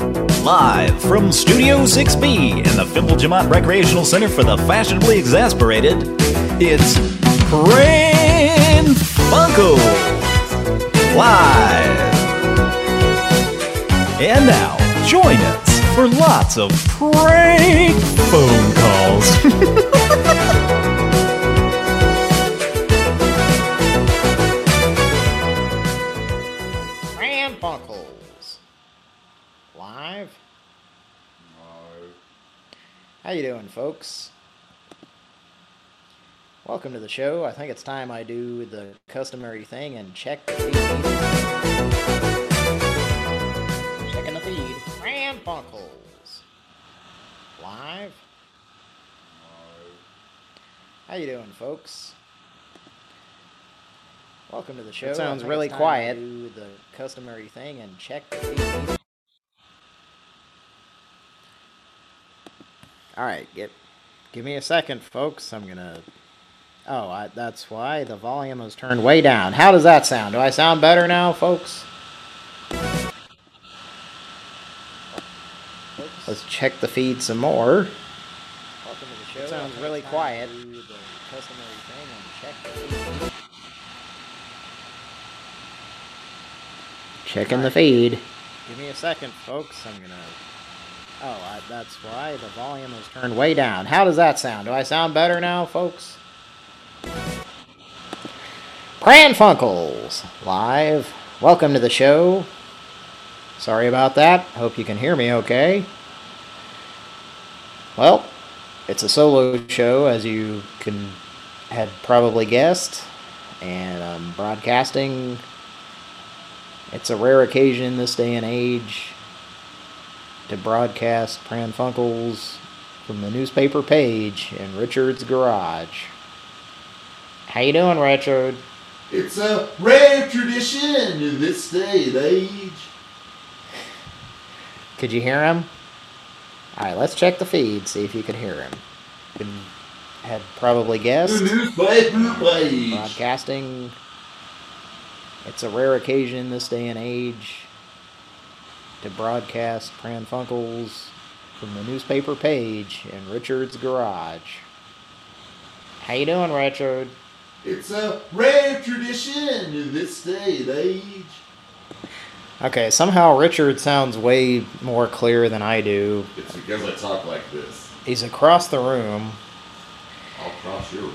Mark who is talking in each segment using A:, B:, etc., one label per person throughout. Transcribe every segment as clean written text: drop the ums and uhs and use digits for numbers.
A: Live from Studio 6B in the Fimble Jamont Recreational Center for the Fashionably Exasperated, it's Pran Funkels Live. And now, join us for lots of prank phone calls.
B: Pran Funkels Live. How you doing, folks? Welcome to the show. I think it's time I do the customary thing and check the feed. Checking the feed. Pran Funkels Live. How you doing, folks? Welcome to the show. It sounds really quiet. Do the customary thing and check the feed. All right, give me a second, folks. I'm gonna. Oh, that's why the volume was turned way down. How does that sound? Do I sound better now, folks? Let's check the feed some more. Welcome to the show. It sounds really quiet. Do the customary thing and check the feed. Checking the feed. Give me a second, folks. I'm gonna. Oh, that's why the volume was turned way down. How does that sound? Do I sound better now, folks? Pran Funkels Live. Welcome to the show. Sorry about that. Hope you can hear me okay. Well, it's a solo show, as you had probably guessed, and I'm broadcasting. It's a rare occasion this day and age to broadcast Pran Funkels from the newspaper page in Richard's garage. How you doing, Richard?
C: It's a rare tradition in this day and age.
B: Could you hear him? Alright, let's check the feed, see if you can hear him. You had probably guessed.
C: The newspaper page.
B: Broadcasting. It's a rare occasion this day and age to broadcast Pran Funkels from the newspaper page in Richard's garage. How you doing, Richard?
C: It's a rare tradition in this day and age.
B: Okay, somehow Richard sounds way more clear than I do.
C: It's because I talk like this.
B: He's across the room.
C: I'll cross your room.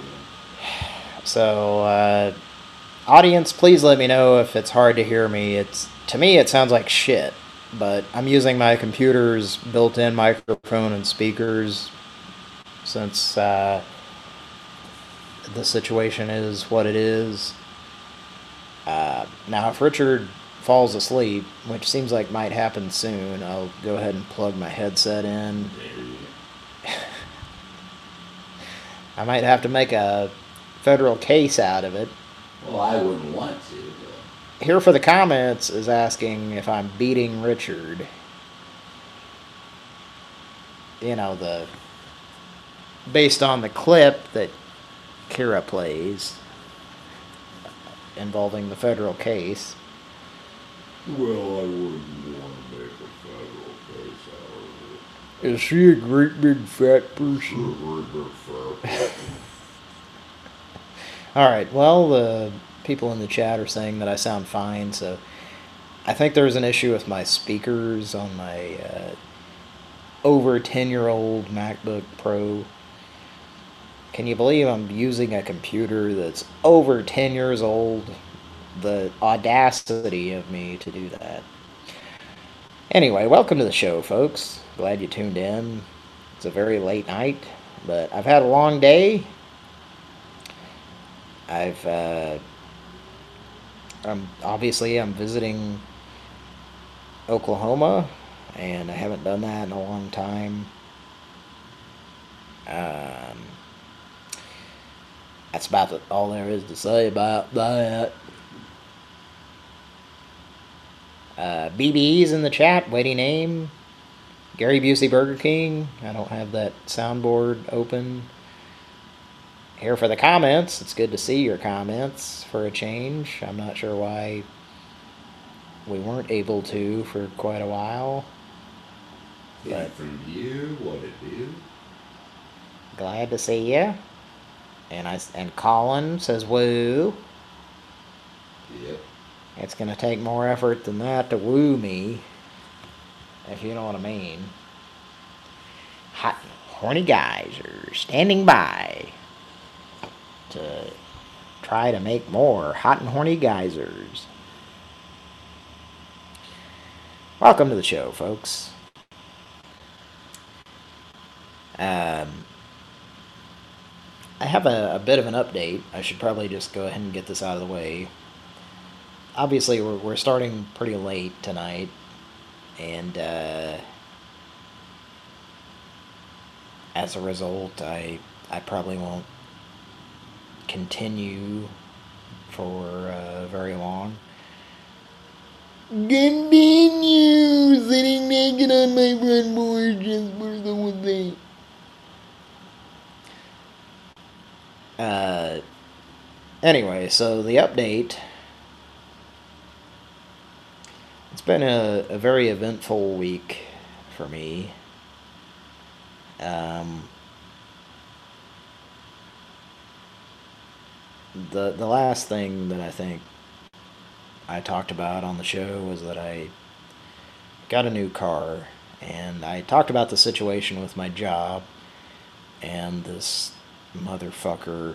B: So, audience, please let me know if it's hard to hear me. To me, it sounds like shit. But I'm using my computer's built-in microphone and speakers since the situation is what it is. Now, if Richard falls asleep, which seems like might happen soon, I'll go ahead and plug my headset in. I might have to make a federal case out of it.
C: Well, I wouldn't want to.
B: Here for the comments is asking if I'm beating Richard. You know, based on the clip that Kira plays involving the federal case.
C: Well, I wouldn't want to make a federal case out of it.
B: Is she a great big fat person? Alright, well, the people in the chat are saying that I sound fine, so I think there's an issue with my speakers on my over 10-year-old MacBook Pro. Can you believe I'm using a computer that's over 10 years old? The audacity of me to do that. Anyway, welcome to the show, folks. Glad you tuned in. It's a very late night, but I've had a long day. I'm visiting Oklahoma, and I haven't done that in a long time. That's about all there is to say about that. BBE's in the chat, waiting name. Gary Busey Burger King. I don't have that soundboard open. Here for the comments. It's good to see your comments for a change. I'm not sure why we weren't able to for quite a while.
C: Hey, from you, what it do?
B: Glad to see you. And Colin says woo.
C: Yep.
B: It's gonna take more effort than that to woo me, if you know what I mean. Hot and horny guys are standing by to try to make more hot and horny geysers. Welcome to the show, folks. I have a bit of an update. I should probably just go ahead and get this out of the way. Obviously, we're starting pretty late tonight, and as a result, I probably won't continue for very long. Continue sitting naked on my front porch just for the one thing. Anyway, so the update. It's been a very eventful week for me. The last thing that I think I talked about on the show was that I got a new car, and I talked about the situation with my job and this motherfucker.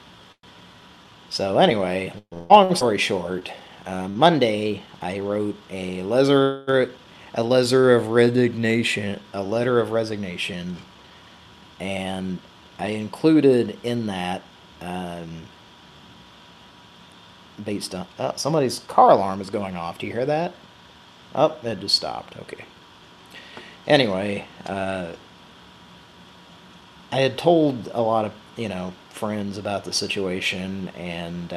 B: So anyway, long story short, Monday I wrote a letter of resignation, and I included in that, based on somebody's car alarm is going off. Do you hear that? Oh, it just stopped. Okay. Anyway, I had told a lot of friends about the situation, and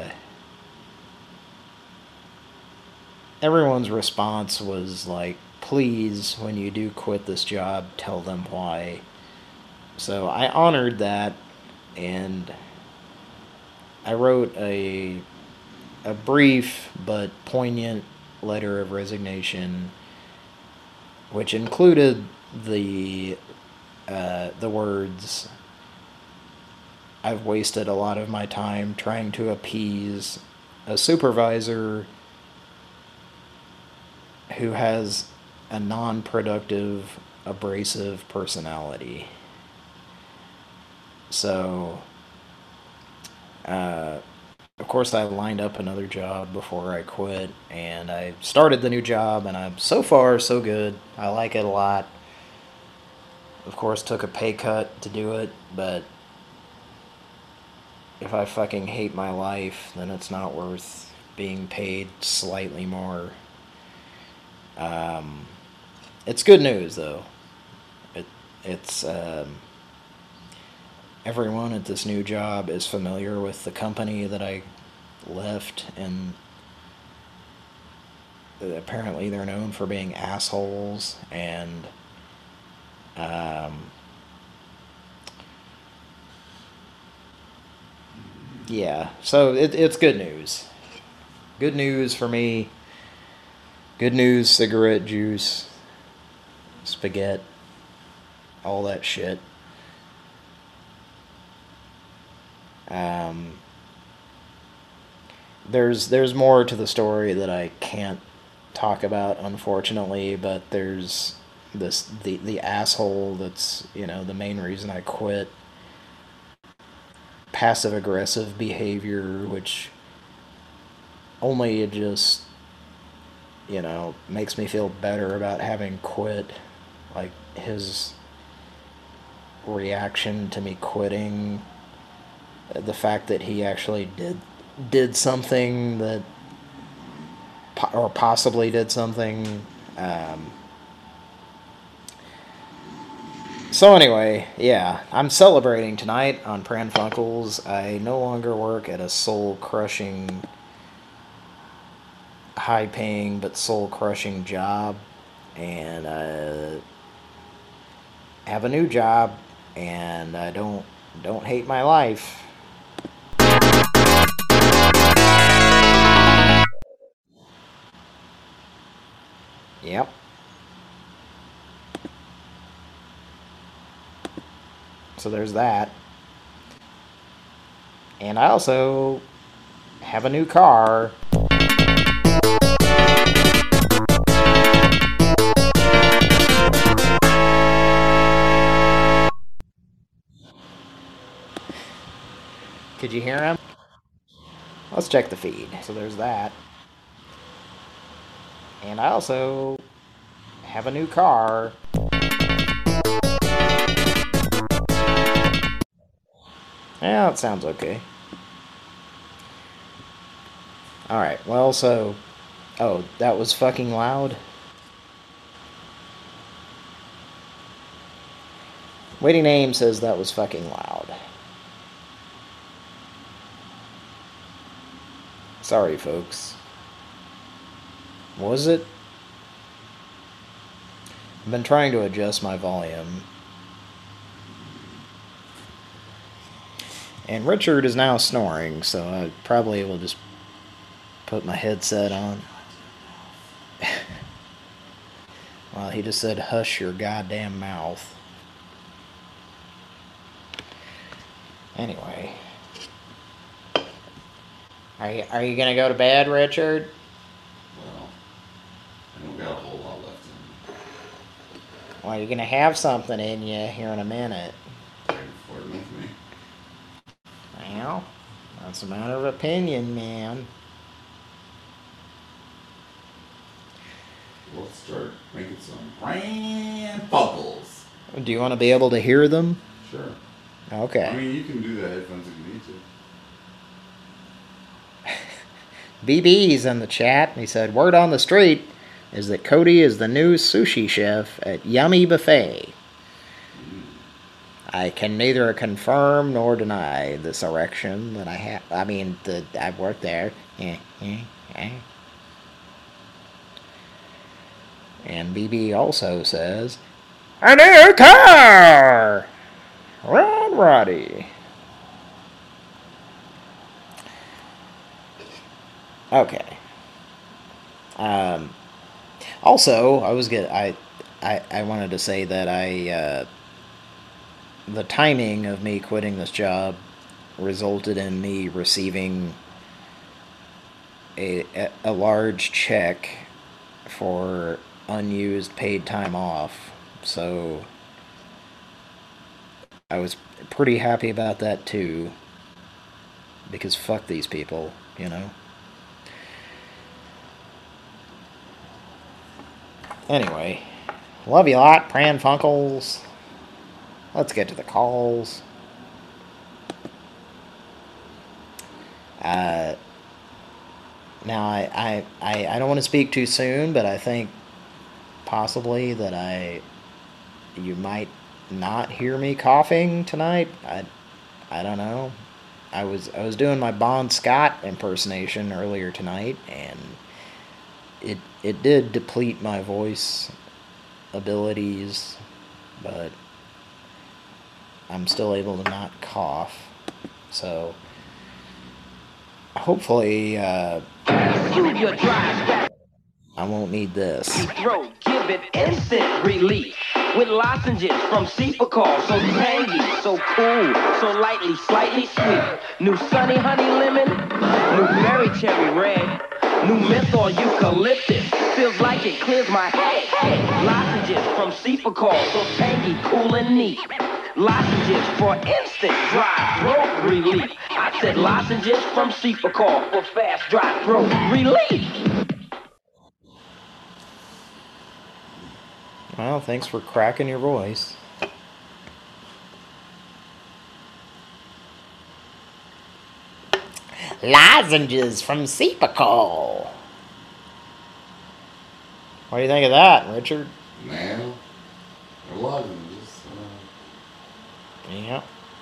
B: everyone's response was like, please, when you do quit this job, tell them why. So I honored that, and I wrote a brief but poignant letter of resignation, which included the words, I've wasted a lot of my time trying to appease a supervisor who has a non-productive, abrasive personality. So, of course, I lined up another job before I quit, and I started the new job, and I'm so far so good. I like it a lot. Of course, took a pay cut to do it, but if I fucking hate my life, then it's not worth being paid slightly more. It's good news, though. It's everyone at this new job is familiar with the company that I left, and apparently they're known for being assholes, and yeah, so it's good news. Good news for me. Good news, cigarette juice, spaghetti, all that shit. There's more to the story that I can't talk about, unfortunately, but there's the asshole that's, the main reason I quit. Passive aggressive behavior, which only just, makes me feel better about having quit. Like, his reaction to me quitting, the fact that he actually did something that, or possibly did something. So anyway, yeah, I'm celebrating tonight on Pran Funkels. I no longer work at a soul-crushing, high-paying but soul-crushing job, and I have a new job, and I don't hate my life. Yep. So there's that. And I also have a new car. Could you hear him? Let's check the feed. So there's that. And I also have a new car. Yeah, it sounds okay. Alright, well, so... Oh, that was fucking loud? Waiting name says that was fucking loud. Sorry, folks. Was it? I've been trying to adjust my volume. And Richard is now snoring, so I probably will just put my headset on. Well, he just said, hush your goddamn mouth. Anyway. Are you gonna go to bed, Richard?
C: Well, I don't got a whole lot left in me.
B: Well, you're gonna have something in you here in a minute.
C: Are you flirting with me?
B: Well, that's a matter of opinion, man.
C: Let's start making some brand buckles.
B: Do you want to be able to hear them?
C: Sure.
B: Okay.
C: I mean, you can do the headphones if you need to.
B: BB's in the chat. He said, word on the street is that Cody is the new sushi chef at Yummy Buffet. I can neither confirm nor deny this erection that I have. I mean, I've worked there. And BB also says, a new car! Rod Roddy. Okay. Also, I wanted to say that the timing of me quitting this job resulted in me receiving a large check for unused paid time off. So I was pretty happy about that too, because fuck these people, you know. Anyway, love you a lot, Pran Funkels. Let's get to the calls. Now, I don't want to speak too soon, but I think possibly that you might not hear me coughing tonight. I don't know. I was doing my Bon Scott impersonation earlier tonight, and it did deplete my voice abilities, but I'm still able to not cough. So hopefully I won't need this.
D: Give it instant relief with lozenges from Cepacol. So tangy, so cool, so lightly, slightly sweet. New Sunny Honey Lemon, new Berry Cherry Red, new Menthol Eucalyptus. Feels like it clears my head. Lozenges from Cepacol, so tangy, cool, and neat. Lozenges for instant dry throat relief. I said lozenges from Cepacol for fast dry throat relief.
B: Well, thanks for cracking your voice. Lozenges from Cepacol. What do you think of that, Richard?
C: Man, they're lozenges.
B: Yeah.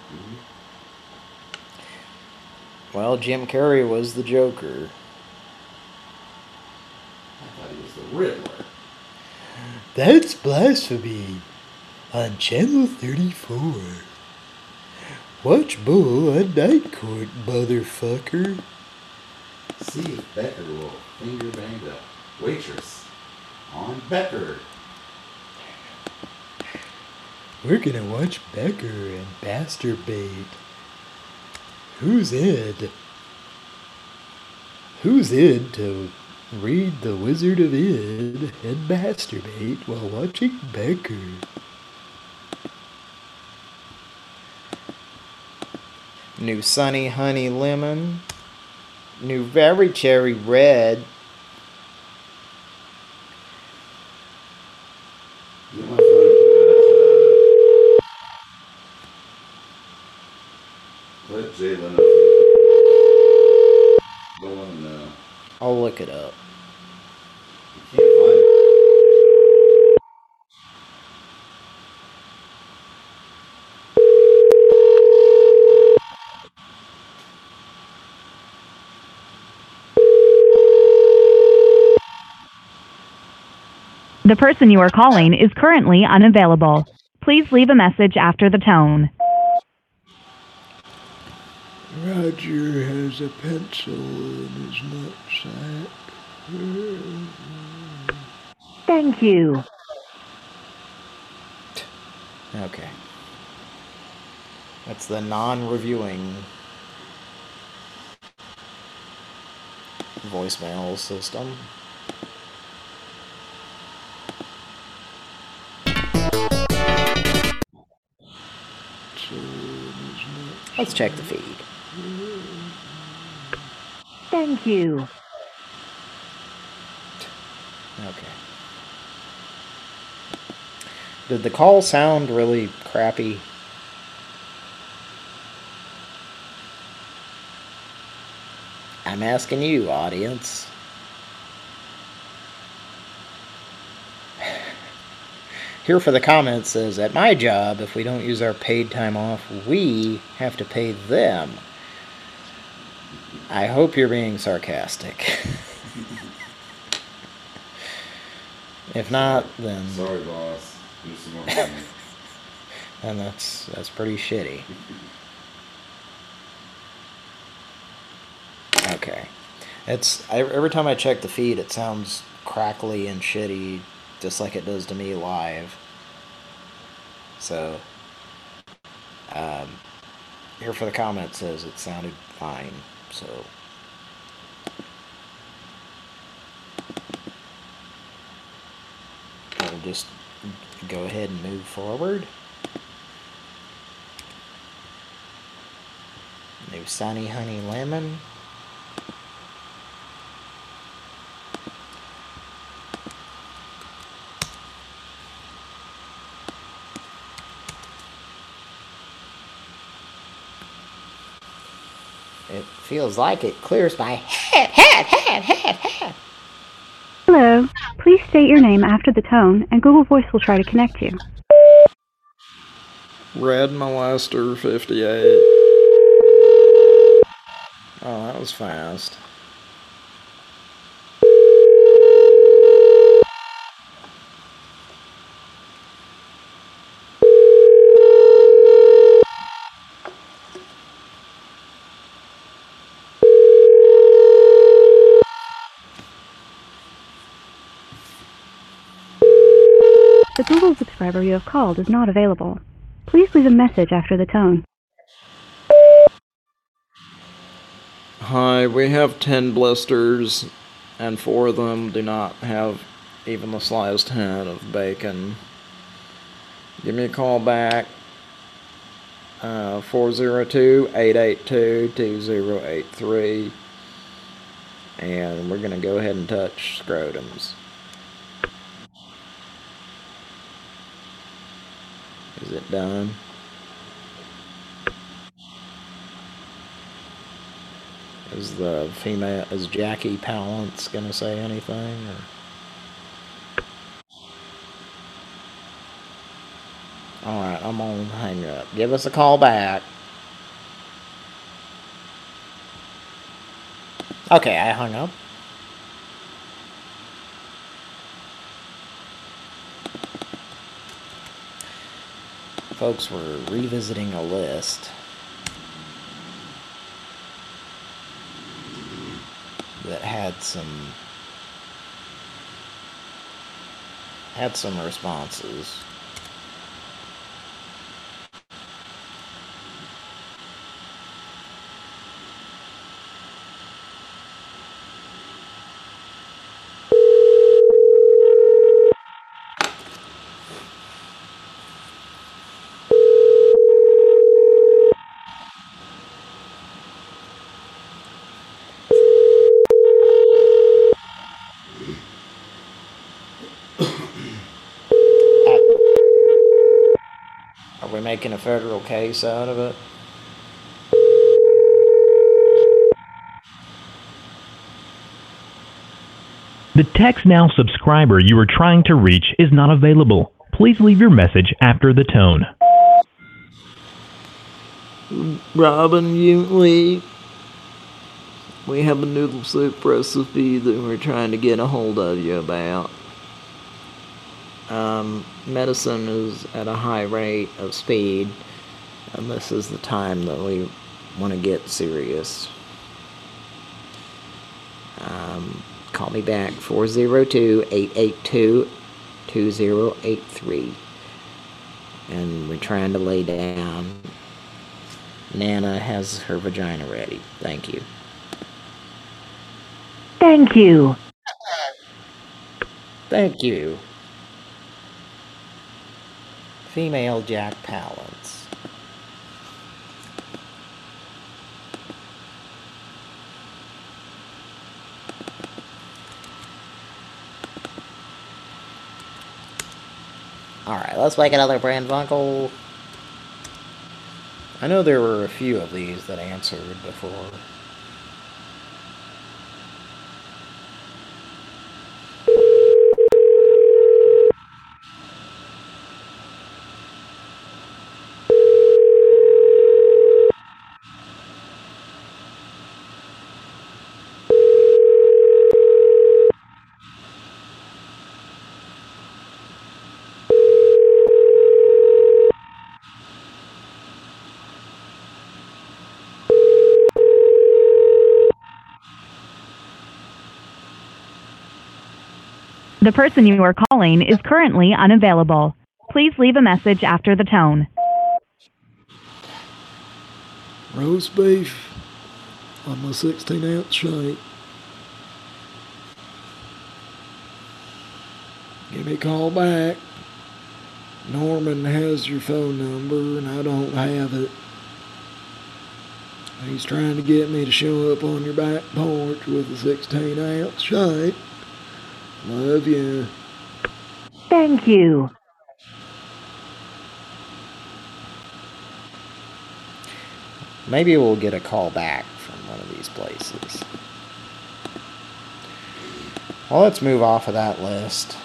B: Well, Jim Carrey was the Joker.
C: I thought he was the Riddler.
B: That's blasphemy. On Channel 34. Watch Bull on Night Court, motherfucker.
C: See if Becker will finger bang the waitress on Becker.
B: We're gonna watch Becker and masturbate. Who's in? Who's in to read The Wizard of Id and masturbate while watching Becker? New Sunny Honey Lemon. New Very Cherry Red.
C: Get my phone to that. Let Jalen know. Go on now.
B: I'll look it up.
C: You can't find it.
E: The person you are calling is currently unavailable. Please leave a message after the tone.
B: Roger has a pencil in his nutsack.
E: Thank you.
B: Okay. That's the non-reviewing voicemail system. Let's check the feed.
E: Thank you.
B: Okay. Did the call sound really crappy? I'm asking you, audience. Here for the comments says, at my job, if we don't use our paid time off, we have to pay them. I hope you're being sarcastic. If not, then...
C: Sorry, boss. Here's some more money.
B: then that's pretty shitty. Okay. Every time I check the feed, it sounds crackly and shitty, just like it does to me live. So, here for the comment says it sounded fine, so. We'll just go ahead and move forward. New Sunny Honey Lemon. It feels like it clears my head.
F: Hello. Please state your name after the tone, and Google Voice will try to connect you.
B: Red Molester 58. Oh, that was fast.
F: The Google subscriber you have called is not available. Please leave a message after the tone.
B: Hi, we have 10 blisters, and 4 of them do not have even the slightest hint of bacon. Give me a call back, 402-882-2083, and we're going to go ahead and touch scrotums. Is it done? Is Jackie Palance gonna say anything? Or? Alright, I'm gonna hang up. Give us a call back. Okay, I hung up. Folks, we're revisiting a list that had some responses. we making a federal case out of it?
G: The Text Now subscriber you are trying to reach is not available. Please leave your message after the tone.
B: Robin Utley, we have a noodle soup recipe that we're trying to get a hold of you about. Medicine is at a high rate of speed, and this is the time that we want to get serious. Call me back, 402-882-2083. And we're trying to lay down. Nana has her vagina ready. Thank you.
E: Thank you.
B: Thank you. Female Jack Palance. Alright, let's make another Pran Funkel. I know there were a few of these that answered before.
E: The person you are calling is currently unavailable. Please leave a message after the tone.
H: Roast beef on my 16-ounce shake. Give me a call back. Norman has your phone number and I don't have it. He's trying to get me to show up on your back porch with a 16-ounce shake. Love you.
E: Thank you.
B: Maybe we'll get a call back from one of these places. Well, let's move off of that list.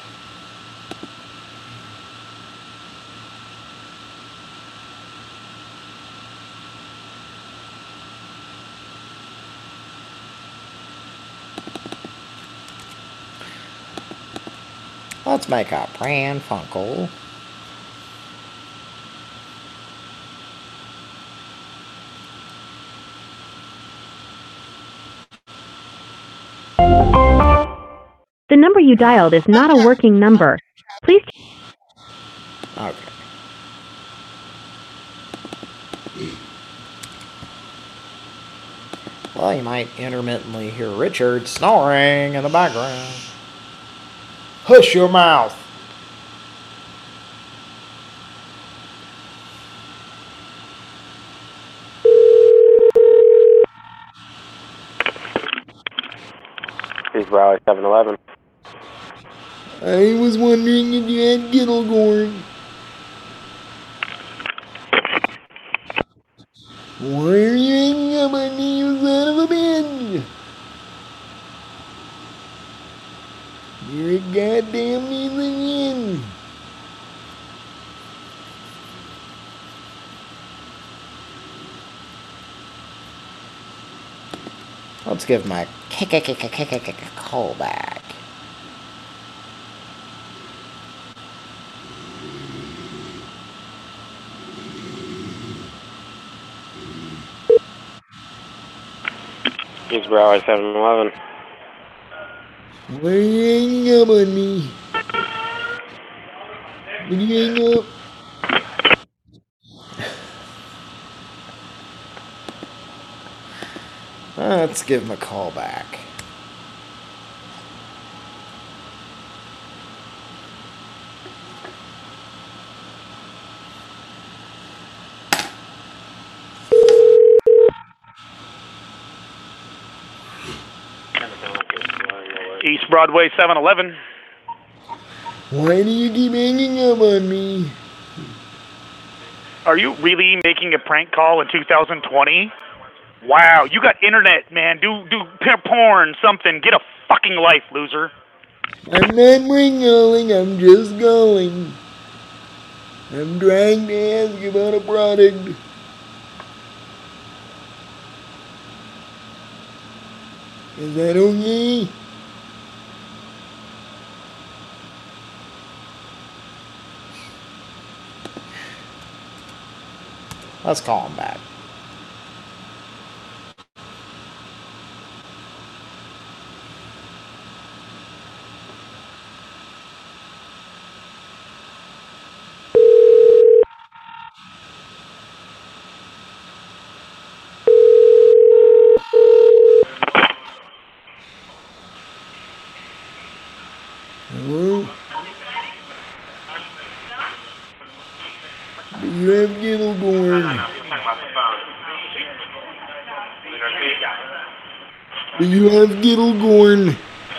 B: Let's make a Pran Funkel.
F: The number you dialed is not a working number. Please.
B: Okay. Well, you might intermittently hear Richard snoring in the background. Hush your mouth.
I: Here's Raleigh 7-Eleven.
H: I was wondering if you had Gittlegorn. Why are you hanging up on me, you son of a bitch? You're a goddamn alien.
B: Let's give my call back.
I: Here's Raleigh 7-Eleven.
H: Why are you hanging up on me? Will you hang up?
B: Let's give him a call back.
J: East Broadway 7-Eleven.
H: Why do you keep hanging up on me?
J: Are you really making a prank call in 2020? Wow, you got internet, man. Do porn, something. Get a fucking life, loser.
H: I'm not calling, I'm just calling. I'm trying to ask about a product. Is that okay?
B: Let's call him back.
H: Hello? Do you have Gittlegorn? Do you have Gittlegorn?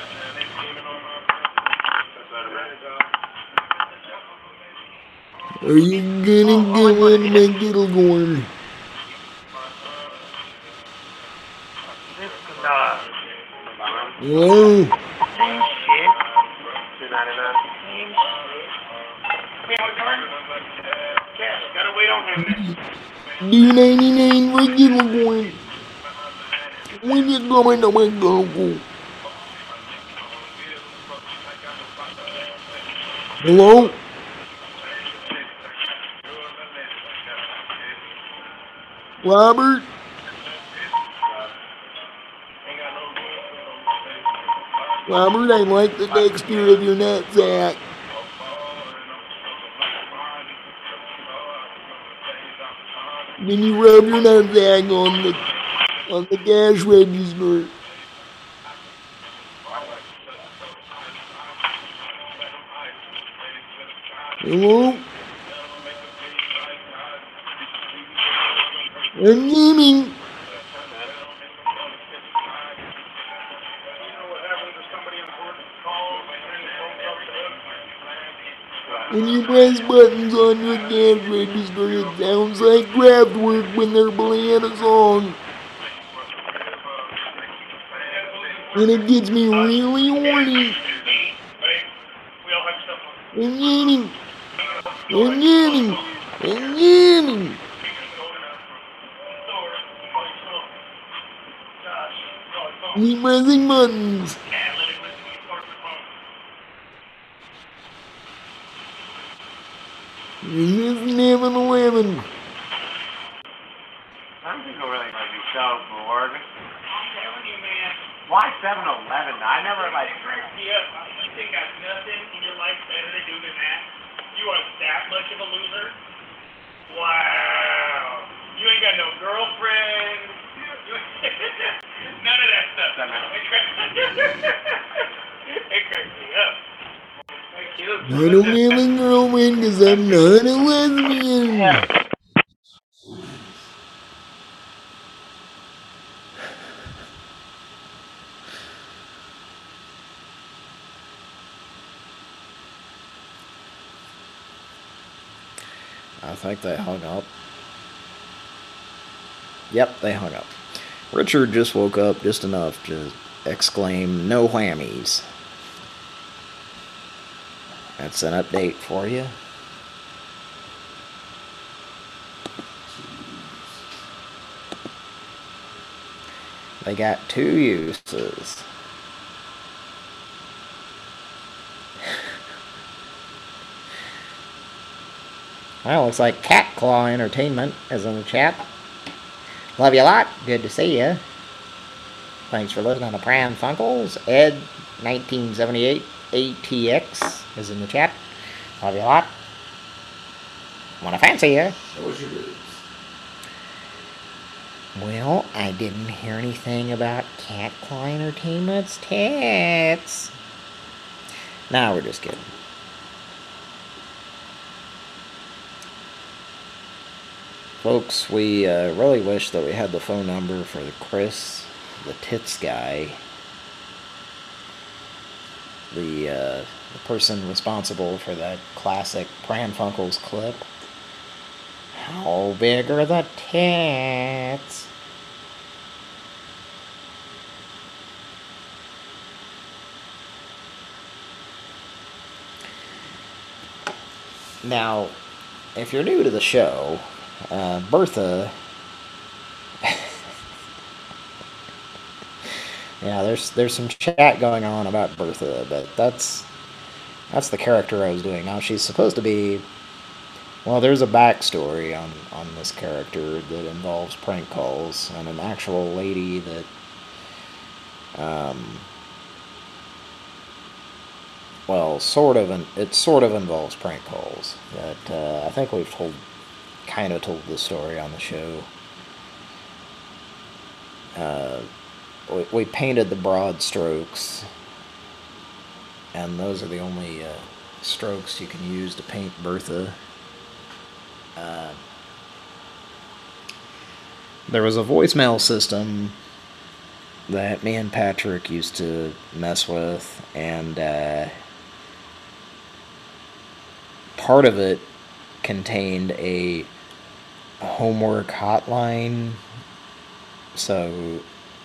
H: Are you gonna get one of my Gittlegorn? Hello? $2.99 for Gittlegorn. When you coming to my Google? Hello? Robert? Robert, I like the texture of your nutsack. Then you rub your nutsack on the cash register. Hello? I'm coming. When you press buttons on your cash register, it sounds like Kraftwerk when they're playing a song. And it gets me really horny. I'm getting. Keep pressing buttons. This is 7-Eleven.
I: Some people really must be so bored. I'm telling you, man. Why 7-Eleven? I never like. You think that's nothing in your life better to do than that? You are that much of a loser? Wow. You ain't got no girlfriend. None of that stuff. It cracks me up.
H: I don't have a girlfriend because I'm not a lesbian.
B: I think they hung up. Yep, they hung up. Richard just woke up just enough to exclaim, "No whammies." That's an update for you. They got 2 uses. Well, looks like Cat Claw Entertainment is in the chat. Love you a lot. Good to see you. Thanks for listening to Pran Funkels. Ed, 1978 ATX is in the chat. Love you a lot. Wanna fancy you. Well, I didn't hear anything about Cat Claw Entertainment's tits. Nah, we're just kidding. Folks, we really wish that we had the phone number for Chris, the tits guy, the person responsible for that classic Pran Funkels clip. How big are the tits? Now, if you're new to the show, Bertha... yeah, there's some chat going on about Bertha, but that's the character I was doing. Now, she's supposed to be... well, there's a backstory on this character that involves prank calls, and an actual lady that... well, it sort of involves prank calls. But I think we've kind of told the story on the show. We painted the broad strokes, and those are the only strokes you can use to paint Bertha. There was a voicemail system that me and Patrick used to mess with, and part of it contained a homework hotline. So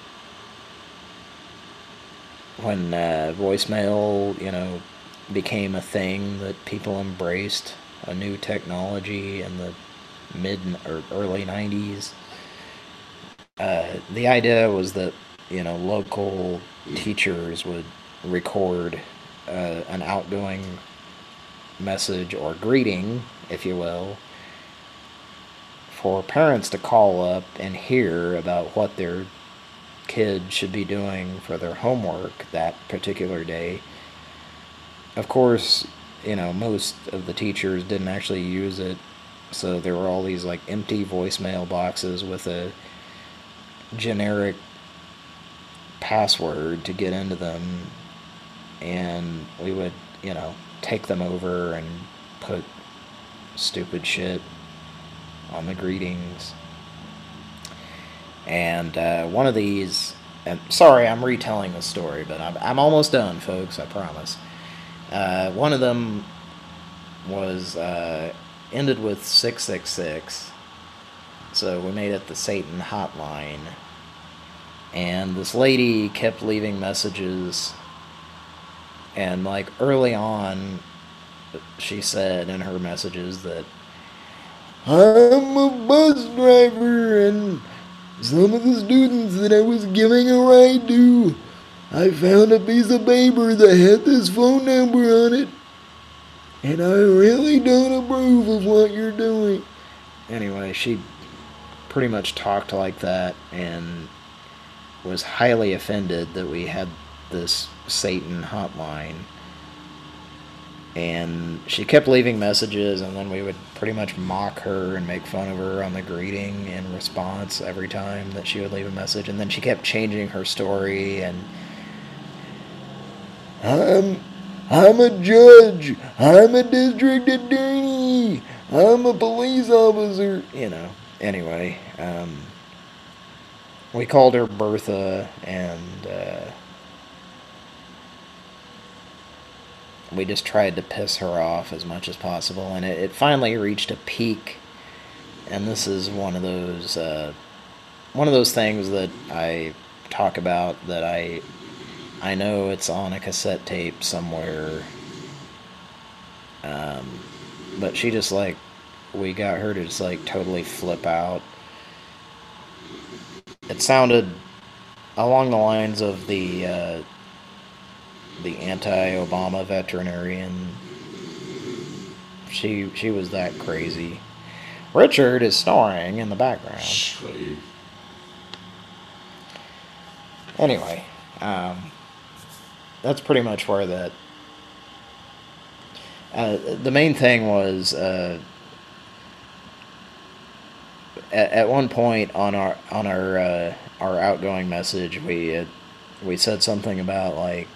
B: when voicemail, became a thing that people embraced, a new technology in the mid or early 90s, the idea was that, local teachers would record an outgoing message or greeting, if you will, for parents to call up and hear about what their kids should be doing for their homework that particular day. Of course, most of the teachers didn't actually use it, so there were all these empty voicemail boxes with a generic password to get into them, and we would, take them over and put stupid shit on the greetings. And one of these, and sorry, I'm retelling the story, but I'm almost done, folks, I promise. One of them was ended with 666, so we made it the Satan hotline. And this lady kept leaving messages, and early on, she said in her messages that,
H: I'm a bus driver, and some of the students that I was giving a ride to, I found a piece of paper that had this phone number on it, and I really don't approve of what you're doing.
B: Anyway, she pretty much talked like that, and was highly offended that we had this Satan hotline. And she kept leaving messages, and then we would pretty much mock her and make fun of her on the greeting in response every time that she would leave a message. And then she kept changing her story, and
H: I'm a judge, I'm a district attorney, I'm a police officer.
B: Anyway, we called her Bertha, and we just tried to piss her off as much as possible, and it finally reached a peak. And this is one of those things that I talk about, that I know it's on a cassette tape somewhere, but she just we got her to just totally flip out. It sounded along the lines of the anti-Obama veterinarian. She was that crazy. Richard is snoring in the background. Anyway, that's pretty much where that... the main thing was, at one point on our outgoing message, we said something about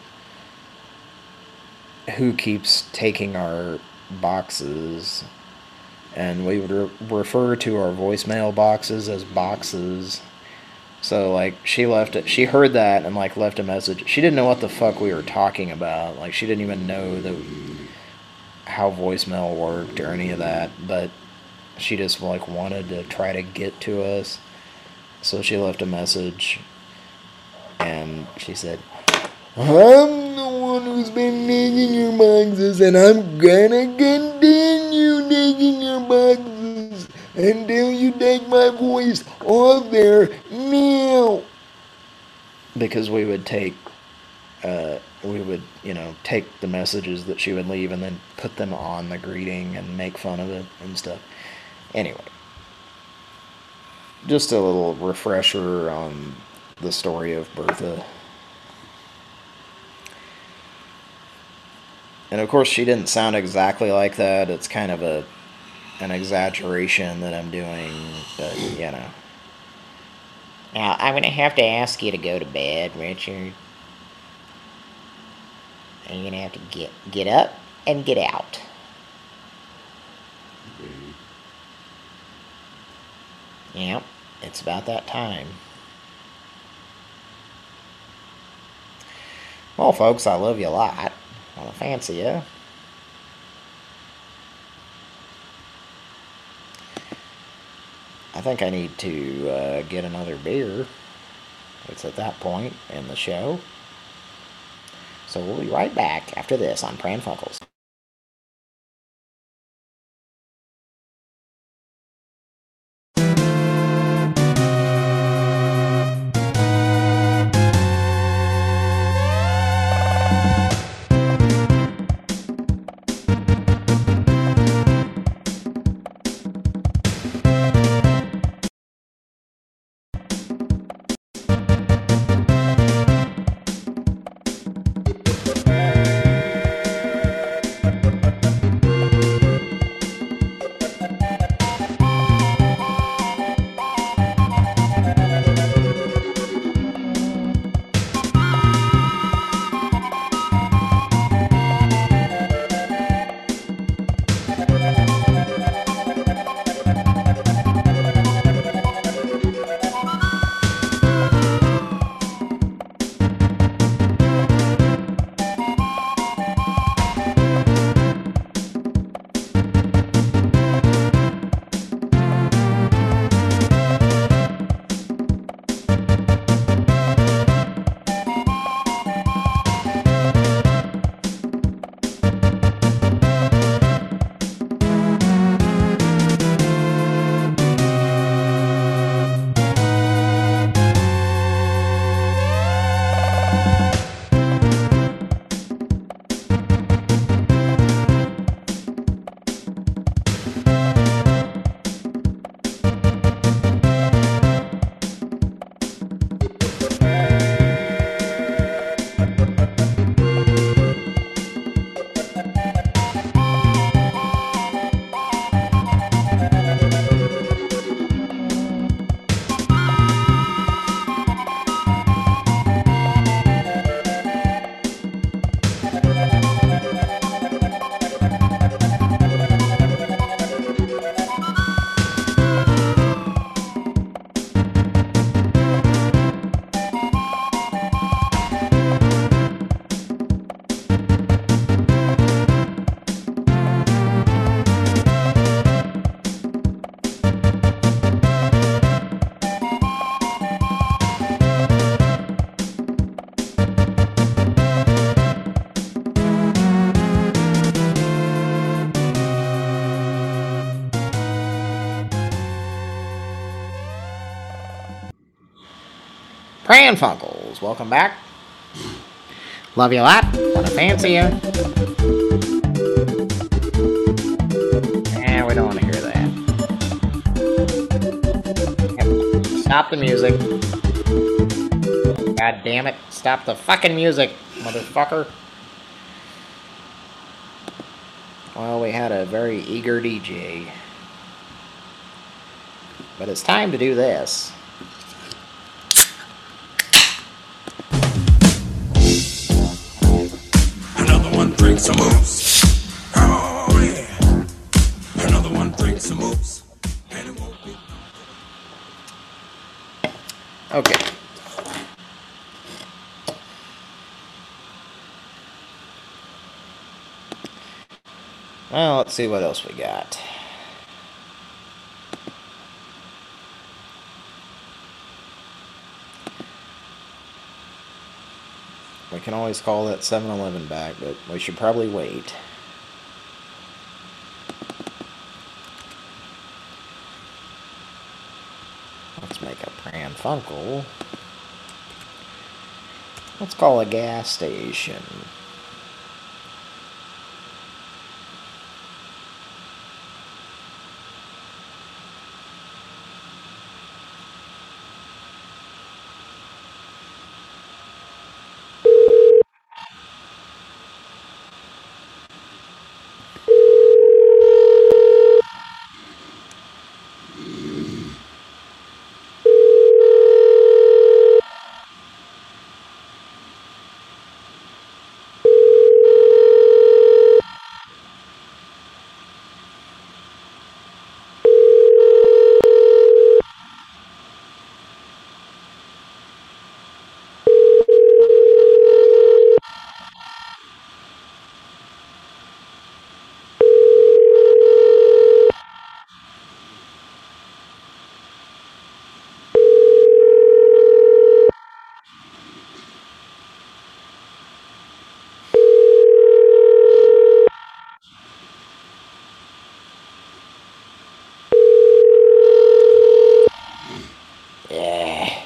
B: who keeps taking our boxes, and we would refer to our voicemail boxes as boxes. So she heard that and left a message. She didn't know what the fuck we were talking about. She didn't even know how voicemail worked or any of that, but she just like wanted to try to get to us. So she left a message, and she said,
H: I'm the one who's been digging your boxes, and I'm gonna continue digging your boxes until you take my voice off there now.
B: Because we would take, take the messages that she would leave and then put them on the greeting and make fun of it and stuff. Anyway, just a little refresher on the story of Bertha. And of course, she didn't sound exactly like that. It's kind of an exaggeration that I'm doing, but you know. Now, I'm going to have to ask you to go to bed, Richard. And you're going to have to get up and get out. Yep, it's about that time. Well, folks, I love you a lot. I want to fancy you. I think I need to get another beer. It's at that point in the show. So we'll be right back after this on Pran Funkels. Pran Funkels, welcome back. Love you a lot. Wanna fancy you. And we don't want to hear that. Stop the music. God damn it. Stop the fucking music, motherfucker. Well, we had a very eager DJ. But it's time to do this.
K: Another one brings some moves. Oh yeah. Another one brings some moves. And it won't be.
B: Okay. Well, let's see what else we got. We can always call that 7-Eleven back, but we should probably wait. Let's make a Pran Funkel. Let's call a gas station. Yeah.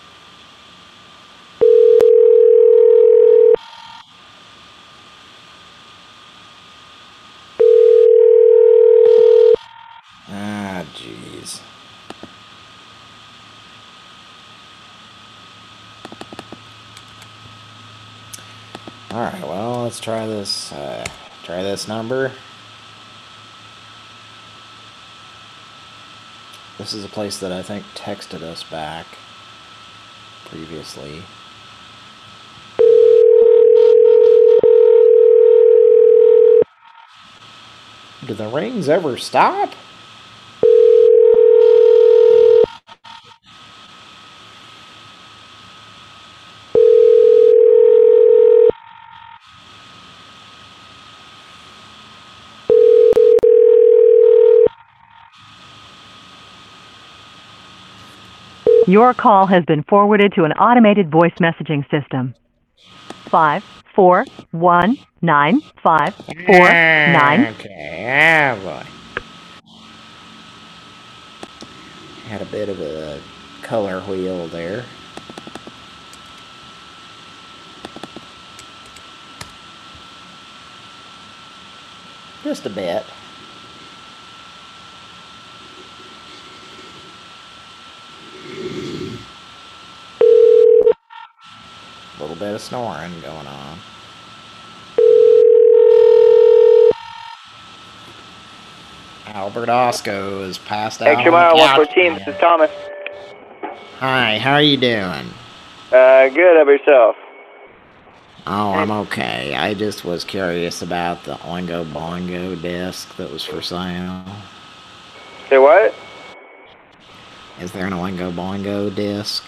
B: Ah, jeez. Alright, well, let's try this number. This is a place that I think texted us back previously. Do the rings ever stop?
L: Your call has been forwarded to an automated voice messaging system. 5419549.
B: Okay, boy. Had a bit of a color wheel there. Just a bit. A little bit of snoring going on. Albert Osco is passed out.
M: Extra
B: on
M: Mile
B: the couch
M: 114, this is Thomas.
B: Hi, how are you doing?
M: Good, how about yourself?
B: Oh, I'm okay. I just was curious about the Oingo Boingo disc that was for sale.
M: Say what?
B: Is there an Oingo Boingo disc?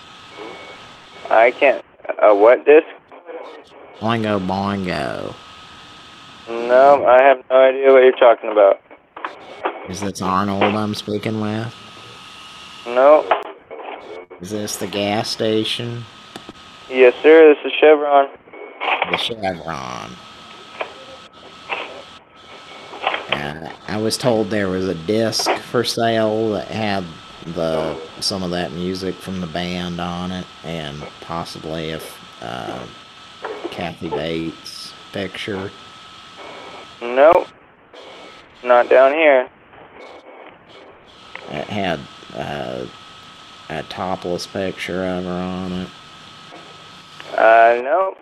M: I can't. What disc?
B: Oingo Boingo.
M: No, I have no idea what you're talking about.
B: Is this Arnold I'm speaking with?
M: No.
B: Is this the gas station?
M: Yes, sir, this is Chevron.
B: The Chevron. I was told there was a disc for sale that had some of that music from the band on it, and possibly if Kathy Bates' picture.
M: Nope. Not down here.
B: It had a topless picture of her on it.
M: Nope.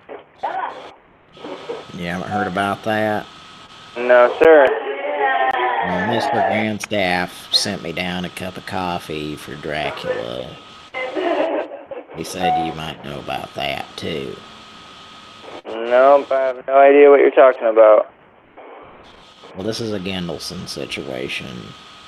B: You haven't heard about that?
M: No, sir.
B: Well, Mr. Grandstaff sent me down a cup of coffee for Dracula. He said you might know about that, too.
M: Nope, I have no idea what you're talking about.
B: Well, this is a Gendelson situation.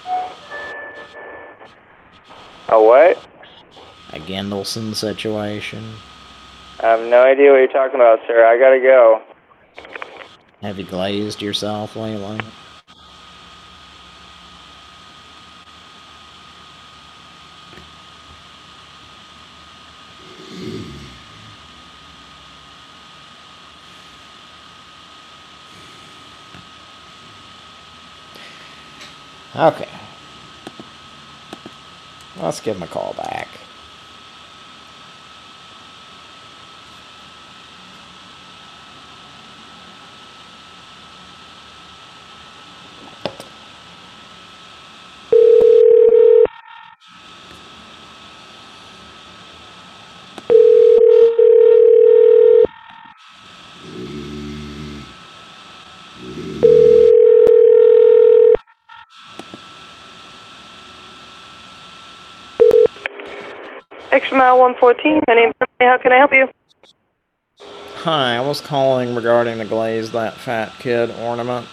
M: A what?
B: A Gendelson situation.
M: I have no idea what you're talking about, sir. I gotta go.
B: Have you glazed yourself lately? Okay. Let's give him a call back.
M: Extra Mile 114, my name's Renee. How can I help you?
B: Hi, I was calling regarding the Glaze That Fat Kid ornament.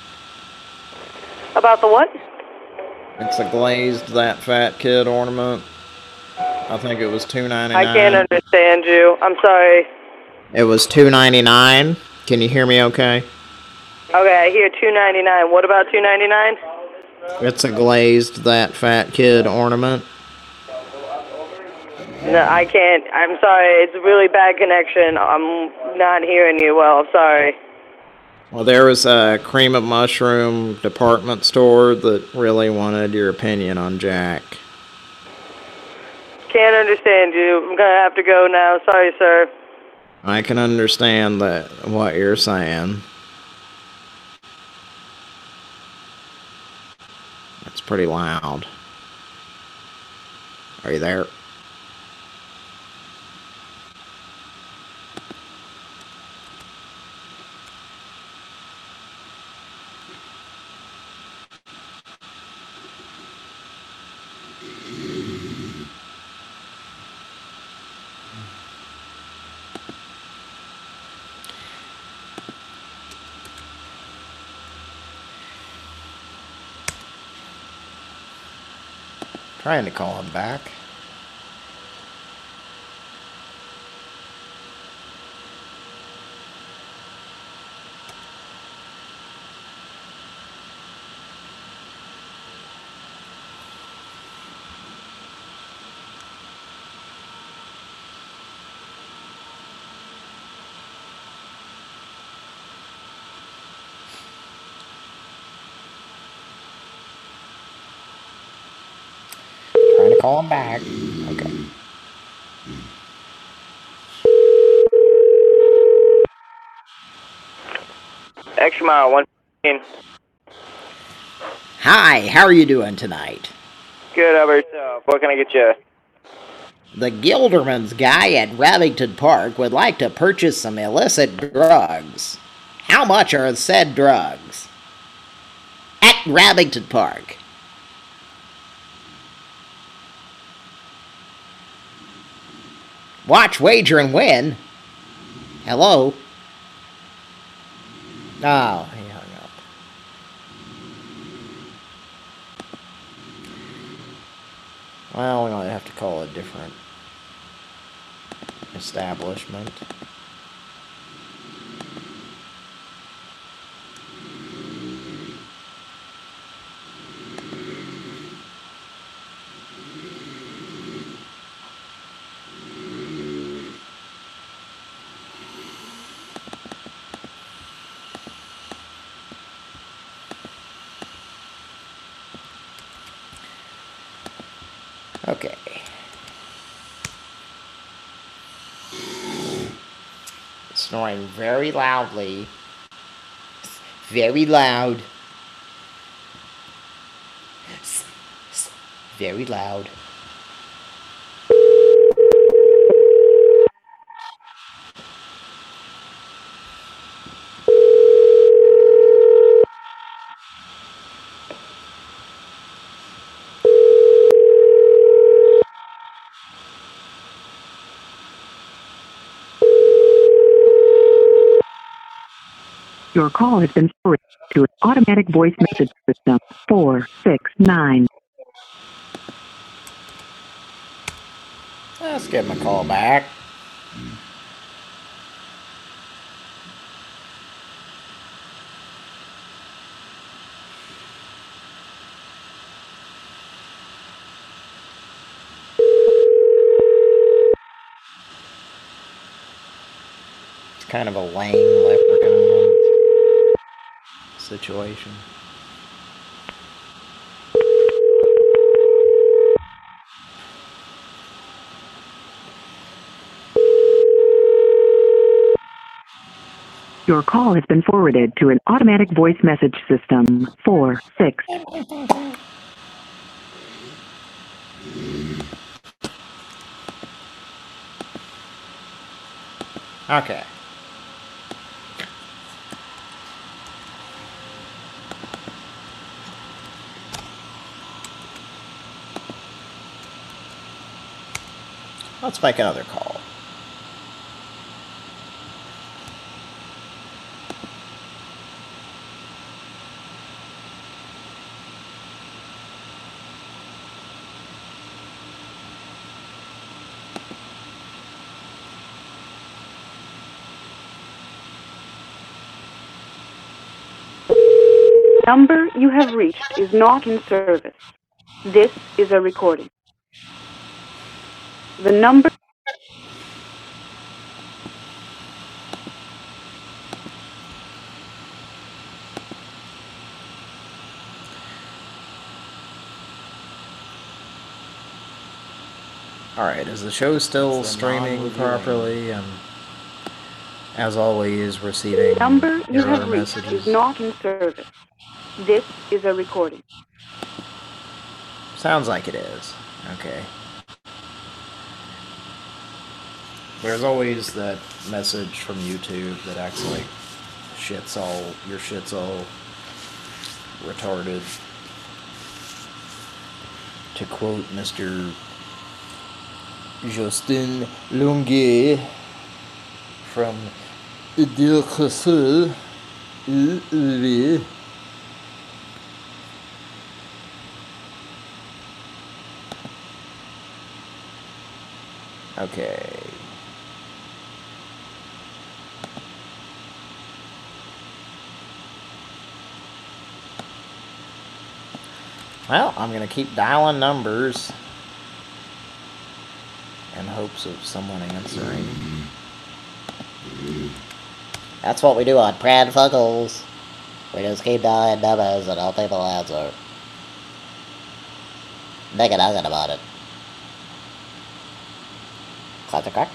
M: About the what?
B: It's a Glazed That Fat Kid ornament. I think it was $2.99.
M: I can't understand you. I'm sorry.
B: It was $2.99. Can you hear me okay?
M: Okay, I hear $2.99. What about $2.99?
B: It's a Glazed That Fat Kid ornament.
M: No, I can't. I'm sorry. It's a really bad connection. I'm not hearing you well. Sorry.
B: Well, there was a cream of mushroom department store that really wanted your opinion on Jack.
M: Can't understand you. I'm gonna have to go now. Sorry, sir.
B: I can understand that what you're saying. It's pretty loud. Are you there? Trying to call him back. Trying to call him back. Okay.
M: Extra Mile 115.
B: Hi, how are you doing tonight?
M: Good, how about yourself? What can I get you?
B: The Gilderman's guy at Ravington Park would like to purchase some illicit drugs. How much are said drugs? At Ravington Park. Watch, wager, and win. Hello? Oh, he hung up. Well, we might have to call a different establishment. Okay. Snoring very loudly. Very loud. Very loud.
L: Your call has been forwarded to an automatic voice message system. 469.
B: Let's give him a call back. It's kind of a lame leprechaun situation.
L: Your call has been forwarded to an automatic voice message system. 4, 6.
B: Okay. Let's make another call.
F: Number you have reached is not in service. This is a recording. The number...
B: Alright, is the show still streaming properly? As always, receiving
F: Number you
B: error
F: have reached
B: messages.
F: is not in service. This is a recording.
B: Sounds like it is. Okay. There's always that message from YouTube that acts like your shit's all retarded. To quote Mr. Justin Longuet from Idil Khasr. Okay. Well, I'm going to keep dialing numbers in hopes of someone answering.
N: That's what we do on Pran Funkels. We just keep dialing numbers and all people answer. Make a nugget about it. Clap, clap.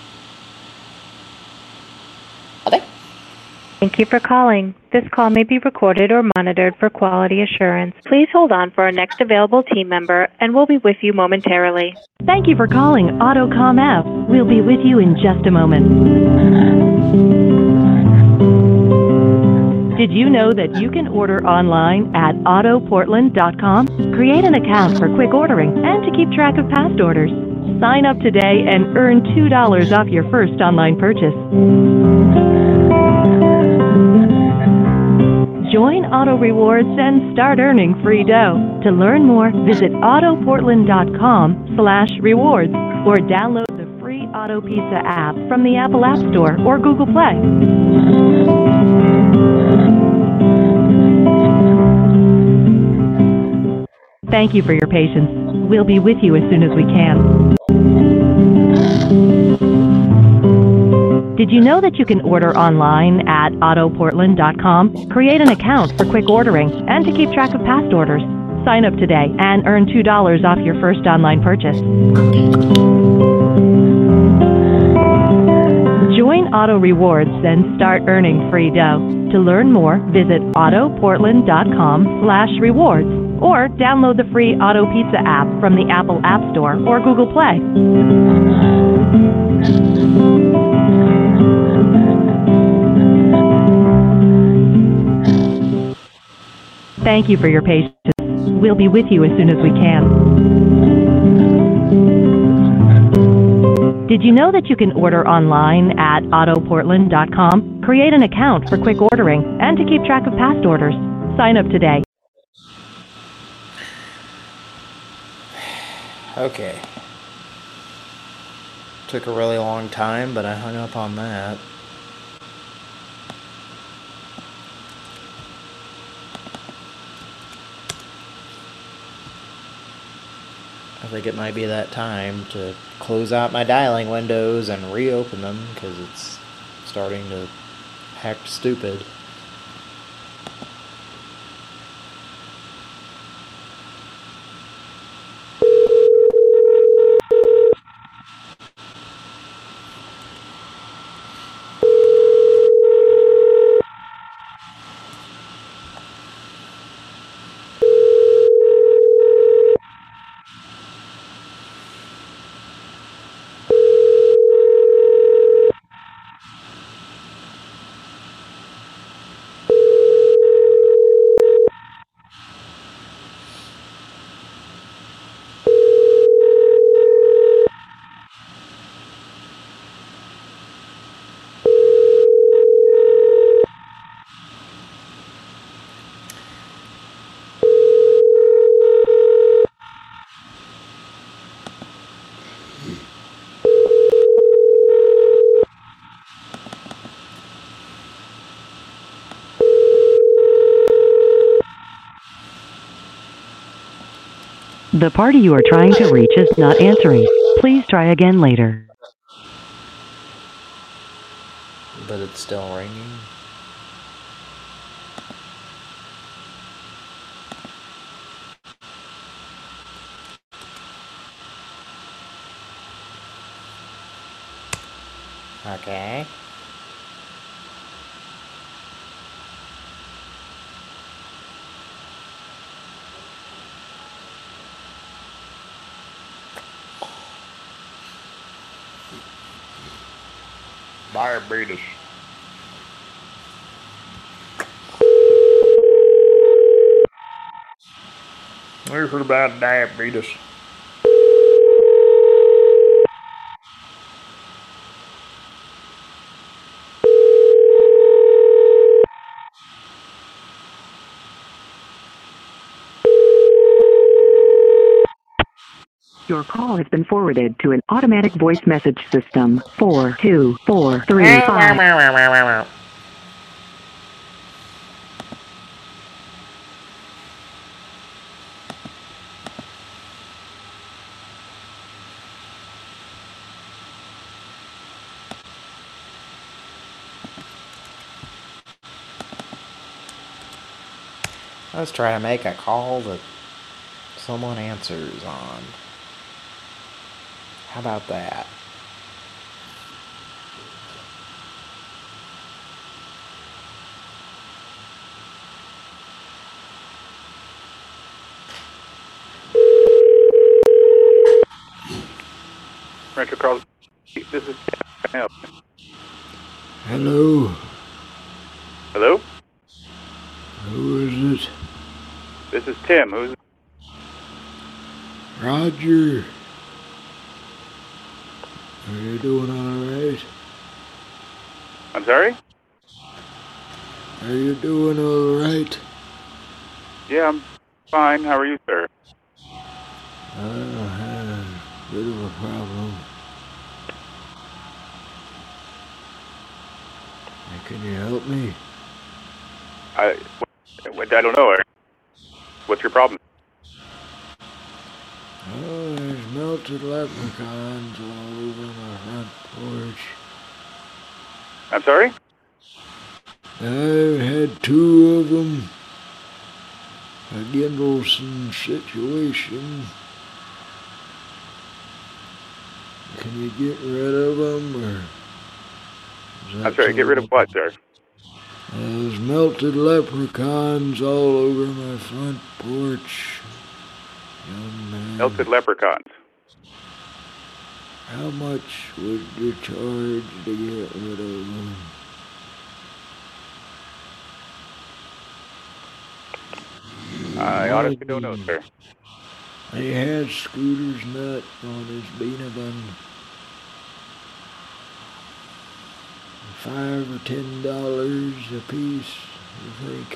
O: Thank you for calling. This call may be recorded or monitored for quality assurance. Please hold on for our next available team member, and we'll be with you momentarily.
P: Thank you for calling AutoComm F. We'll be with you in just a moment. Did you know that you can order online at autoportland.com? Create an account for quick ordering and to keep track of past orders. Sign up today and earn $2 off your first online purchase. Join Auto Rewards and start earning free dough. To learn more, visit autoportland.com/rewards or download the free Auto Pizza app from the Apple App Store or Google Play. Thank you for your patience. We'll be with you as soon as we can. Did you know that you can order online at autoportland.com? Create an account for quick ordering and to keep track of past orders. Sign up today and earn $2 off your first online purchase. Join Auto Rewards and start earning free dough. To learn more, visit autoportland.com/rewards or download the free Auto Pizza app from the Apple App Store or Google Play. Thank you for your patience. We'll be with you as soon as we can. Did you know that you can order online at autoportland.com? Create an account for quick ordering and to keep track of past orders. Sign up today.
B: Okay. Took a really long time, but I hung up on that. I think it might be that time to close out my dialing windows and reopen them because it's starting to act stupid.
P: The party you are trying to reach is not answering. Please try again later.
B: But it's still ringing. Okay.
C: Diabetes.
B: I heard about diabetes.
L: Your call has been forwarded to an automatic voice message system. 42435.
B: Let's try to make a call that someone answers on. How about that?
J: Rancho Carlos, this is Tim.
H: Hello,
J: Hello?
H: who is it?
J: This is Tim. Who's
H: Roger. Are you doing all right?
J: I'm sorry?
H: Are you doing all right?
J: Yeah, I'm fine. How are you, sir?
H: I had a bit of a problem. Can you help me?
J: I don't know. What's your problem?
H: Oh, there's melted leprechauns all over my front porch.
J: I'm sorry?
H: I've had 2 of them. A Gindelson situation. Can you get rid of them, or?
J: I'm sorry, get rid of what, sir?
H: There's melted leprechauns all over my front porch. Young man.
J: Melted leprechauns.
H: How much would you charge to get rid of them?
J: I honestly don't know, sir.
H: He has Scooter's nut on his beanie bun. $5 or $10 a piece, I think.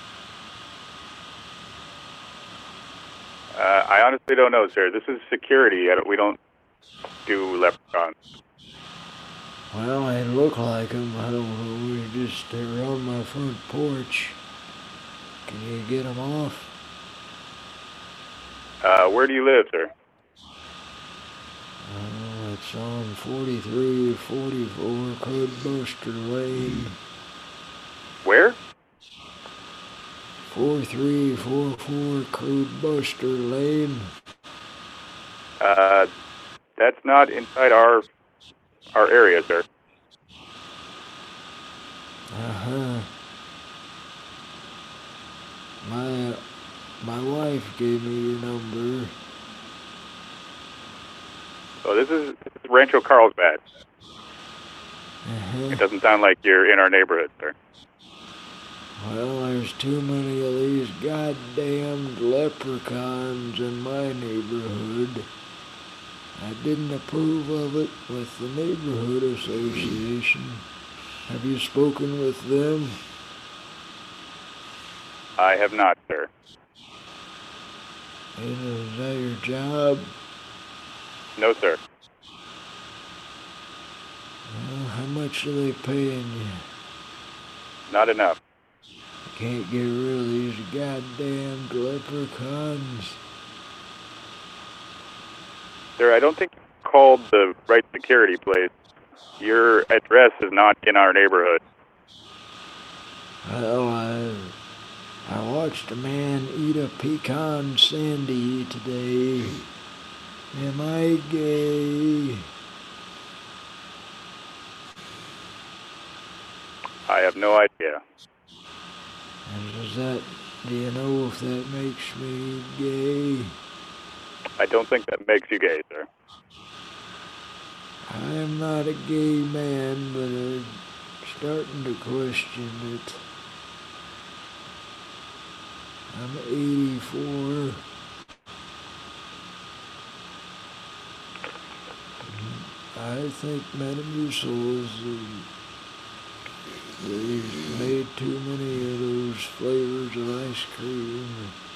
J: I honestly don't know, sir. This is security. We don't do leprechauns.
H: Well, they look like them. I don't know. They're on my front porch. Can you get them off?
J: Where do you live, sir?
H: It's on 4344 Codebuster Lane.
J: Where?
H: 4344 Codebuster Lane.
J: That's not inside our area, sir.
H: Uh-huh. My wife gave me your number.
J: So this is Rancho Carlsbad.
H: Uh-huh.
J: It doesn't sound like you're in our neighborhood, sir.
H: Well, there's too many of these goddamned leprechauns in my neighborhood. I didn't approve of it with the neighborhood association. Have you spoken with them?
J: I have not, sir.
H: Is that your job?
J: No, sir.
H: Well, how much are they paying you?
J: Not enough.
H: Can't get rid of these goddamn leprechauns.
Q: Sir, I don't think you called the right security place. Your address is not in our neighborhood.
H: Well, I watched a man eat a pecan sandy today. Am I gay?
Q: I have no idea.
H: And do you know if that makes me gay?
Q: I don't think that makes you gay, sir.
H: I'm not a gay man, but I'm starting to question it. I'm 84. I think Metamucil they've made too many of those flavors of ice cream.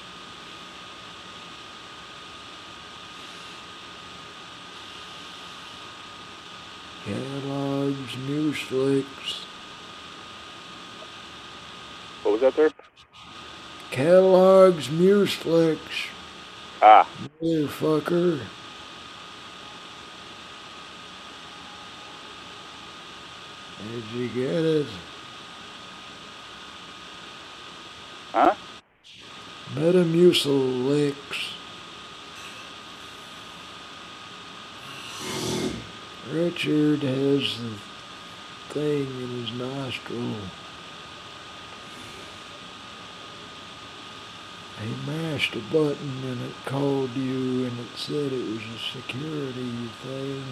H: Kellogg's Muesli.
Q: What was that, sir?
H: Kellogg's Muesli.
Q: Ah.
H: Motherfucker. Did you get it?
Q: Huh?
H: Metamucil. Richard has the thing in his nostril. He mashed a button and it called you and it said it was a security thing.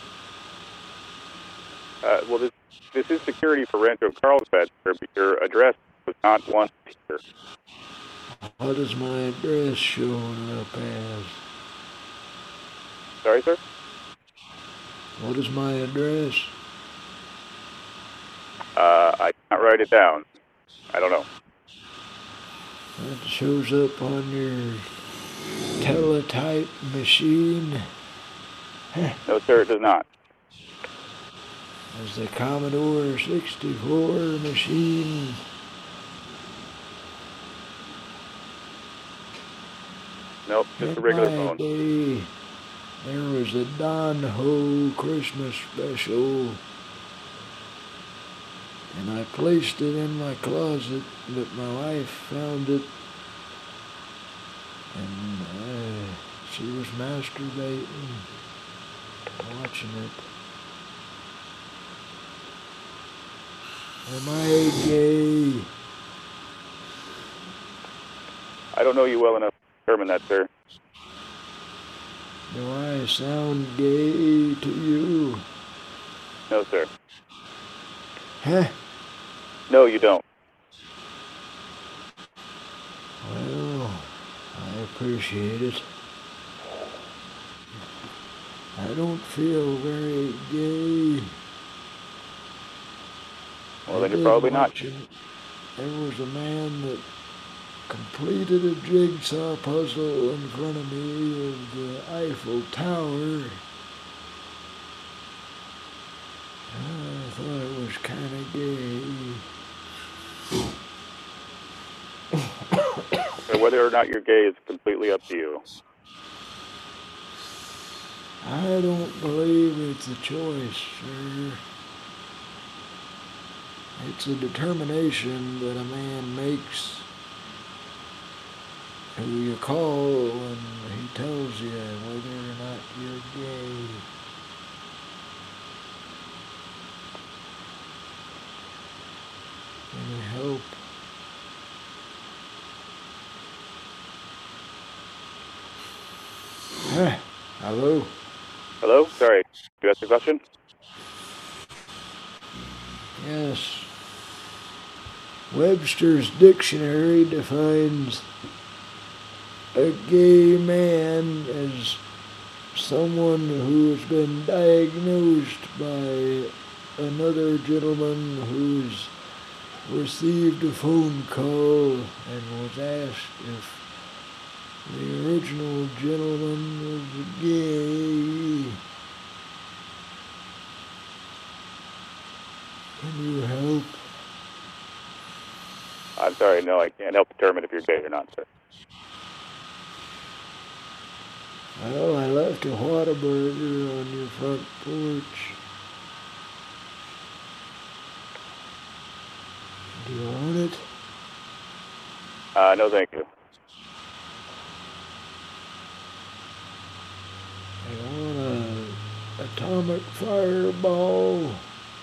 Q: Well, this is security for Rancho Carlsbad, sir, but your address was not one here.
H: What is my address showing up as?
Q: Sorry, sir?
H: What is my address?
Q: I can't write it down. I don't know.
H: It shows up on your teletype machine.
Q: No, sir, it does not.
H: As the Commodore 64 machine.
Q: Nope, just a regular phone.
H: Day, there was a Don Ho Christmas special. And I placed it in my closet, but my wife found it. And she was masturbating, watching it. Am I gay?
Q: I don't know you well enough to determine that, sir.
H: Do I sound gay to you?
Q: No, sir.
H: Huh?
Q: No, you don't.
H: Well, I appreciate it. I don't feel very gay.
Q: Well, then you're probably not.
H: There was a man that completed a jigsaw puzzle in front of me of the Eiffel Tower. I thought it was kind of gay.
Q: So whether or not you're gay is completely up to you.
H: I don't believe it's a choice, sir. It's a determination that a man makes who you call when he tells you whether or not you're gay. Any help? Hello?
Q: Hello? Sorry. You asked a question?
H: Yes. Webster's dictionary defines a gay man as someone who has been diagnosed by another gentleman who's received a phone call and was asked if the original gentleman was gay. Can you help?
Q: I'm sorry, no, I can't help determine if you're gay or not, sir.
H: Well, I love left a Whataburger on your front porch. Do you want it?
Q: No, thank you.
H: I want a atomic fireball.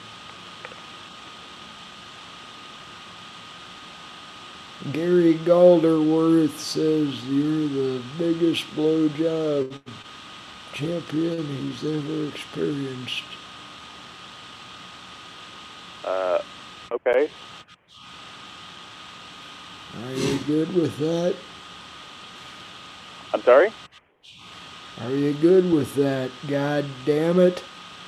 H: Gary Galderworth says you're the biggest blowjob champion he's ever experienced.
Q: Okay.
H: Are you good with that?
Q: I'm sorry?
H: Are you good with that? God damn it.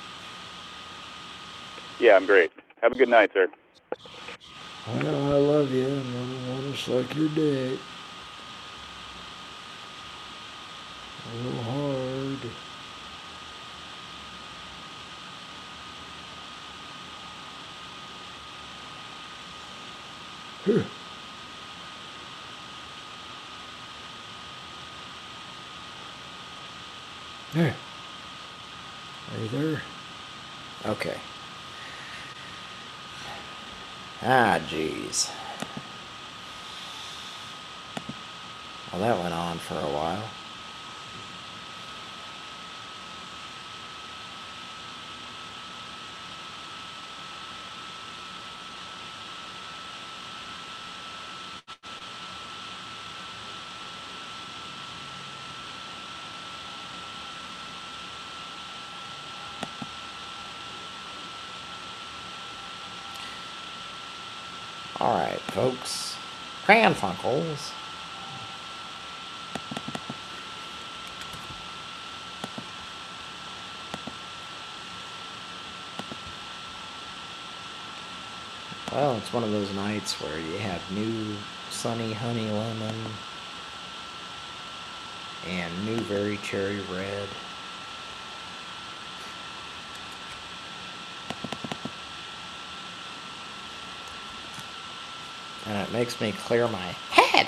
Q: Yeah, I'm great. Have a good night, sir.
H: Well, I love you and I want to suck your dick. A little hard. Huh. There. Are you there?
B: Okay. Ah, jeez. Well, that went on for a while. Alright, folks. Pran Funkels. Well, it's one of those nights where you have new Sunny Honey Lemon and new Very Cherry Red. And it makes me clear my head.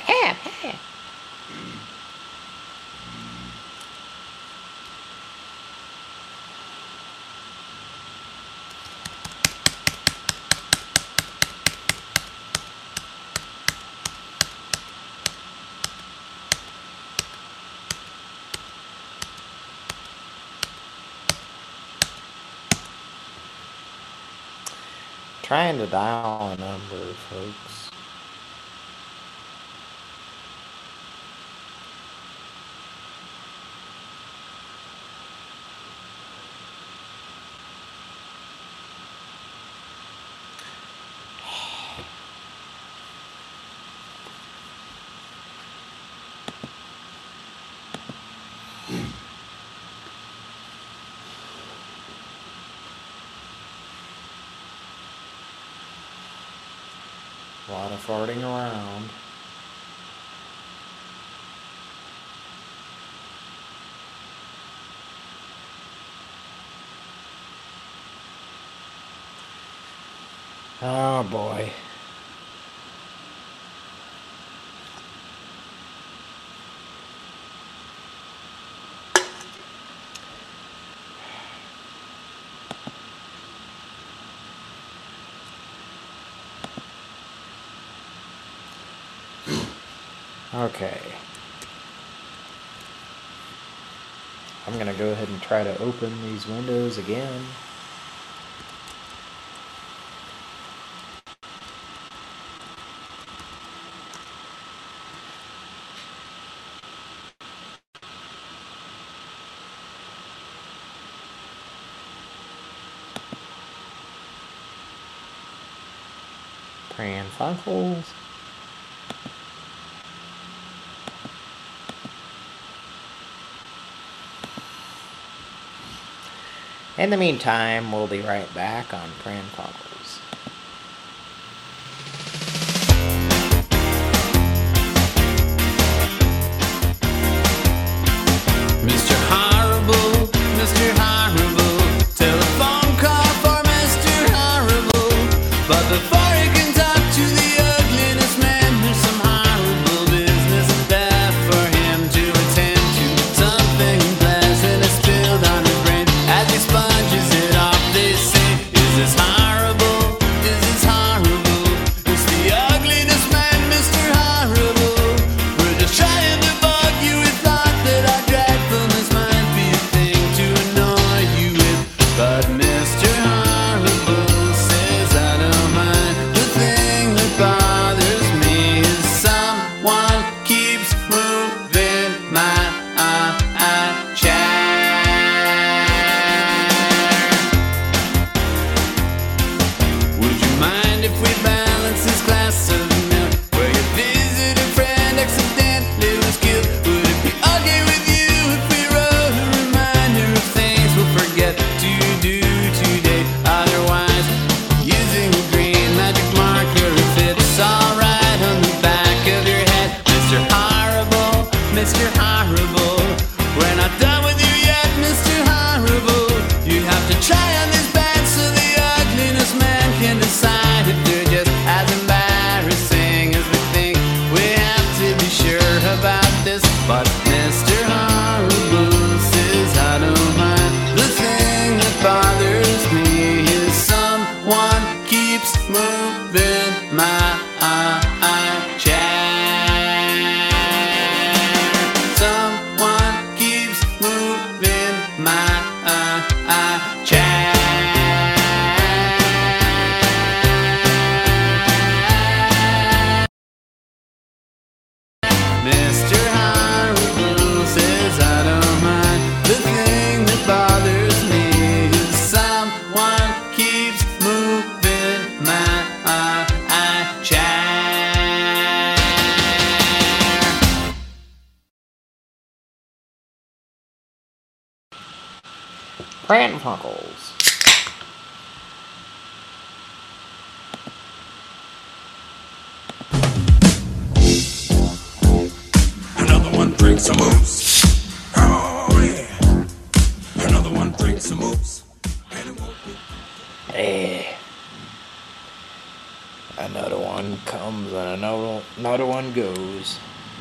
B: Trying to dial a number, folks. A lot of farting around. Oh boy. Okay. I'm gonna go ahead and try to open these windows again. Pran Funkels. In the meantime, we'll be right back on Pran Funkels.
K: Mr. Horrible, Mr. Horrible, telephone call for Mr. Horrible. But before he can talk to the ugliness man, there's some horrible business there for him to attend to. Something pleasant. horrible. We're not done with you yet, Mr. Horrible. You have to try on these pants so the ugliness man can decide if they're just as embarrassing as we think. We have to be sure about this, but Mr. Horrible says I don't mind. The thing that bothers me is someone keeps moving my chair. Someone keeps moving my chair. Mr. Horrible says I don't mind. The thing that bothers me is someone keeps moving my chair.
B: Pran Funkels.
R: Another one drinks some moose. Oh yeah. Another one drinks some moose.
B: Hey. Another one comes and another one goes.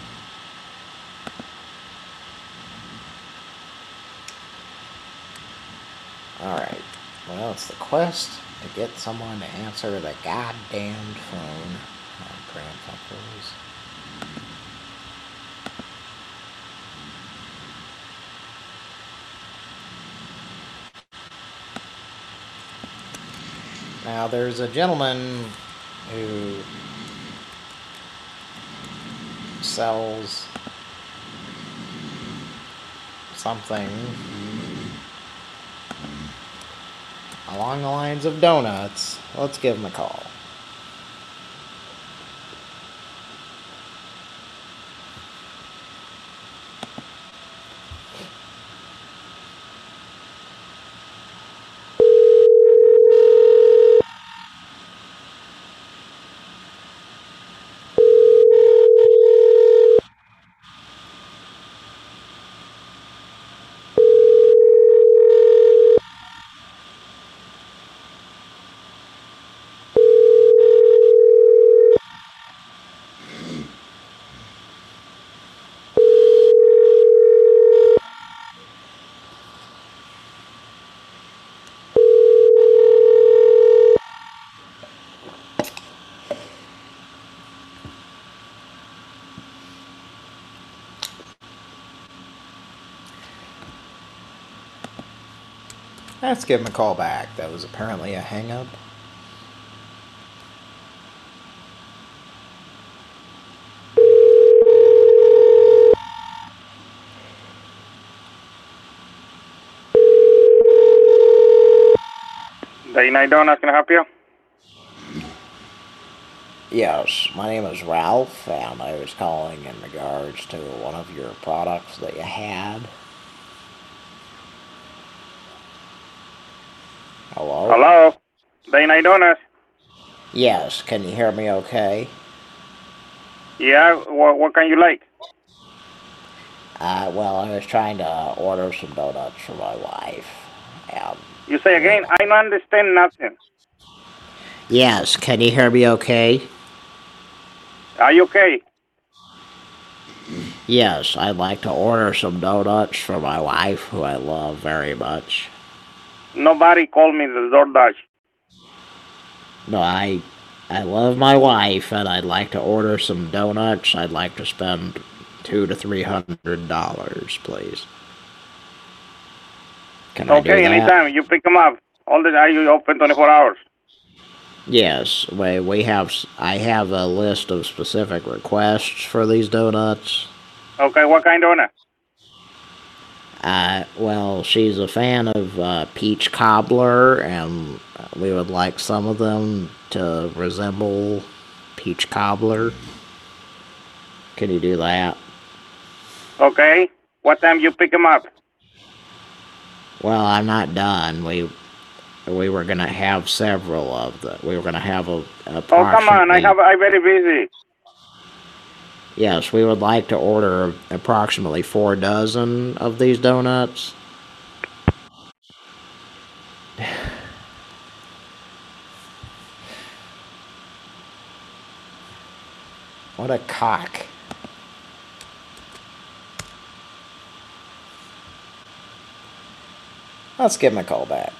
B: Alright. Well, it's the quest to get someone to answer the goddamn phone on Pran Funkels. Now, there's a gentleman who sells something along the lines of donuts. Let's give him a call. Let's give him a call back. That was apparently a hang-up.
Q: Day-Night Donuts, can I help you?
B: Yes, my name is Ralph, and I was calling in regards to one of your products that you had. Hello?
Q: Hello? Day-Night Donuts?
B: Yes, can you hear me okay?
Q: Yeah, what can you like?
B: Well, I was trying to order some donuts for my wife.
Q: You say again? I don't understand nothing.
B: Yes, can you hear me okay?
Q: Are you okay?
B: Yes, I'd like to order some donuts for my wife, who I love very much.
Q: Nobody called me the DoorDash.
B: No, I love my wife, and I'd like to order some donuts. I'd like to spend $200 to $300, please. Can I do that?
Q: Okay, anytime. You pick them up. All the time you open 24 hours.
B: Yes, I have a list of specific requests for these donuts.
Q: Okay, what kind of donut?
B: Well, she's a fan of peach cobbler, and we would like some of them to resemble peach cobbler. Can you do that?
Q: Okay. What time you pick them up?
B: Well, I'm not done. We were gonna have several of them. We were gonna have
Q: Oh, come on! I'm very busy.
B: Yes, we would like to order approximately 4 dozen of these donuts. What a cock. Let's give him a call back.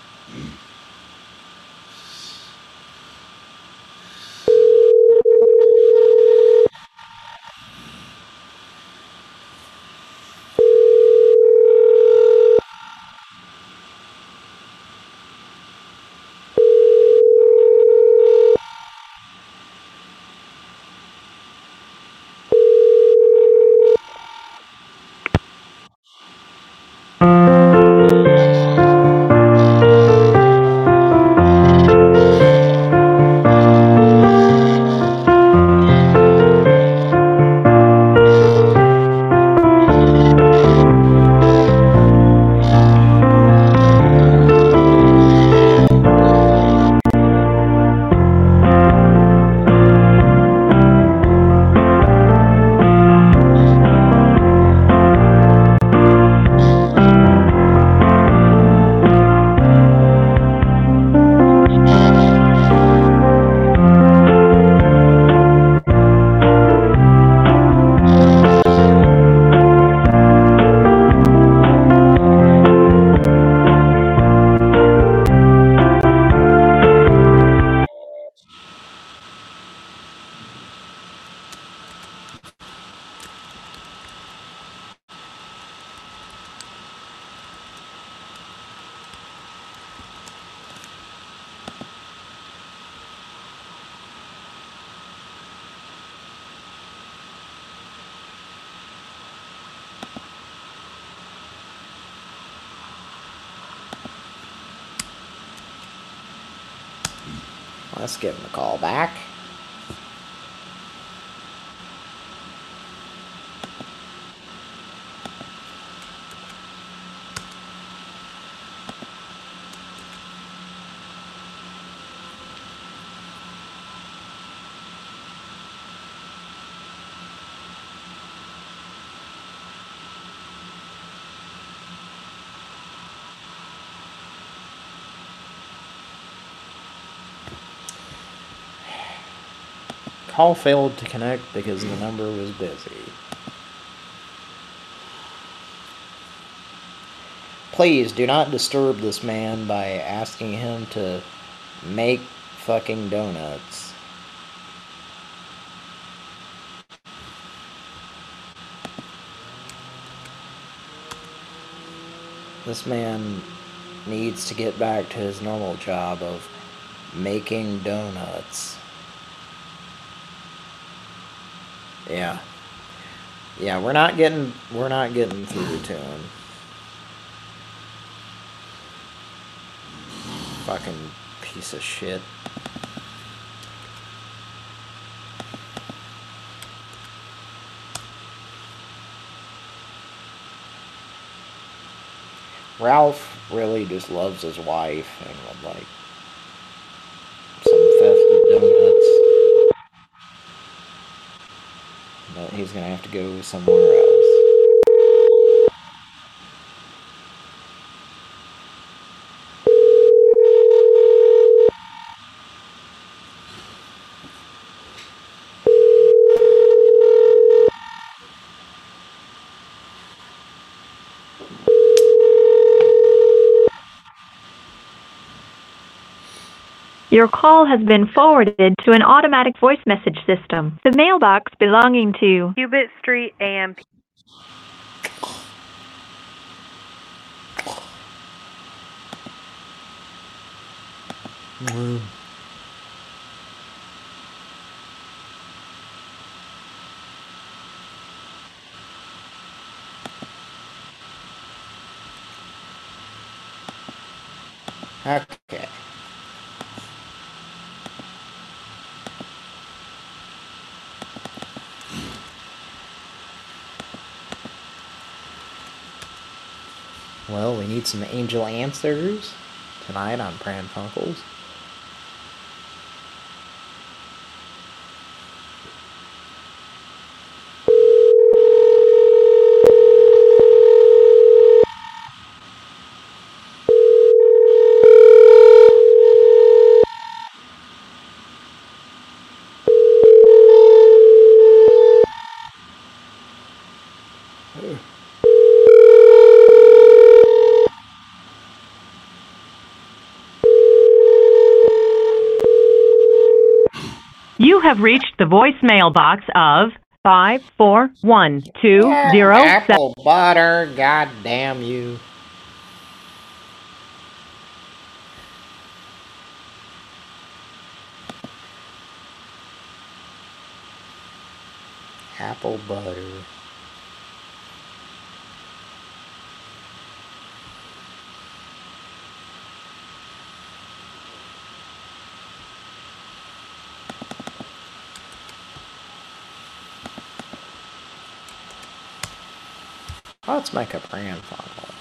B: Let's give him a call back. Call failed to connect because the number was busy. Please do not disturb this man by asking him to make fucking donuts. This man needs to get back to his normal job of making donuts. Yeah. Yeah, we're not getting through to him. Fucking piece of shit. Ralph really just loves his wife and would like some festive donuts. But he's gonna have to go somewhere else.
O: Your call has been forwarded to an automatic voice message system. The mailbox belonging to Cubit Street AMP.
B: Okay. Well, we need some angel answers tonight on Pran Funkels.
P: have reached the voicemail box of 541207.
B: Apple butter, god damn you. Apple butter. Let's make a prank phone call.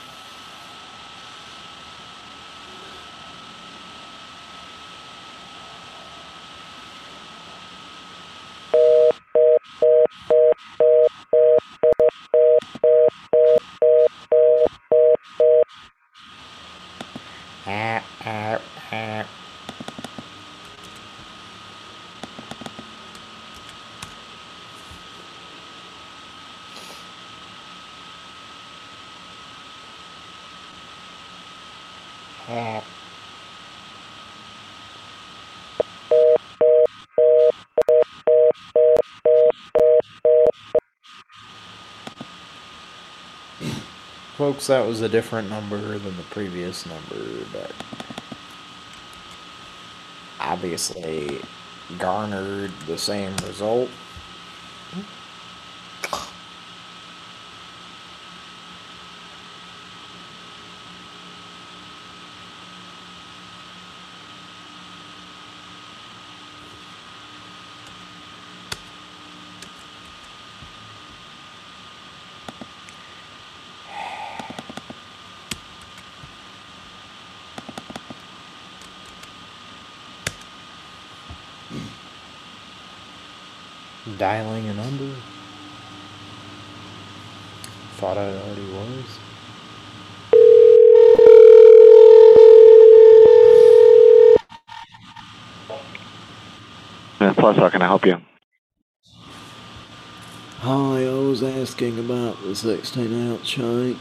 B: Folks, that was a different number than the previous number, but obviously garnered the same result. Dialing a number. Thought I already was.
S: Plus, how can I help you?
H: Hi, I was asking about the 16-ounce shank.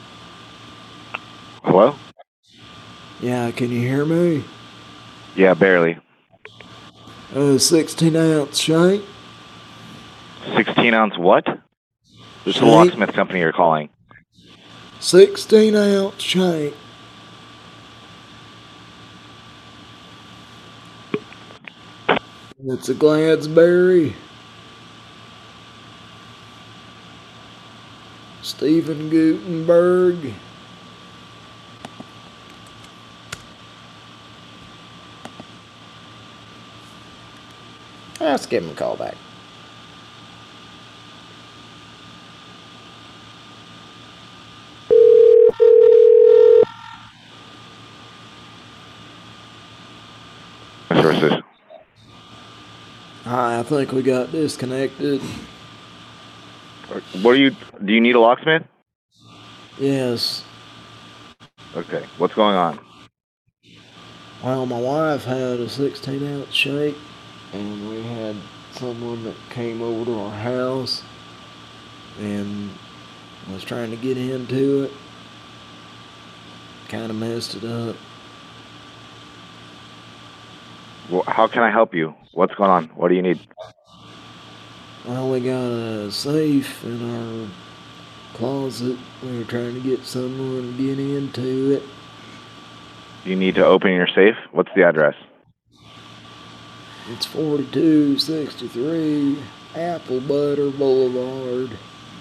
S: Hello?
H: Yeah, can you hear me?
S: Yeah, barely.
H: 16-ounce shank.
S: 16-ounce what? This is the
H: Shank.
S: locksmith company you're calling.
H: 16-ounce shank. It's a Gladsberry. Stephen Gutenberg.
B: Let's give him a call back.
S: Sources.
H: Hi, I think we got disconnected.
S: What do you need a locksmith?
H: Yes.
S: Okay, what's going on?
H: Well, my wife had a 16-ounce shake, and we had someone that came over to our house and was trying to get into it. Kind of messed it up.
S: Well, how can I help you? What's going on? What do you need?
H: Well, we got a safe in our closet. We were trying to get someone to get into it.
S: You need to open your safe? What's the address?
H: It's 4263 Apple Butter Boulevard.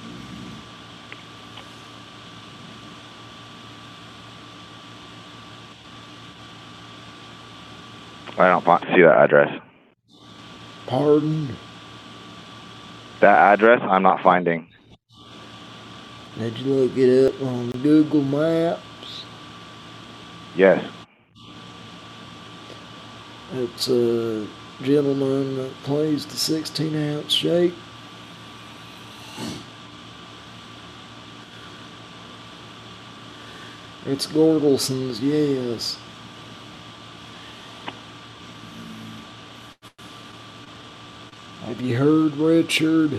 S: I don't see that address.
H: Pardon?
S: That address I'm not finding.
H: Did you look it up on Google Maps?
S: Yes.
H: It's a gentleman that plays the 16-ounce shake. It's Gordelson's, yes. Have you heard, Richard?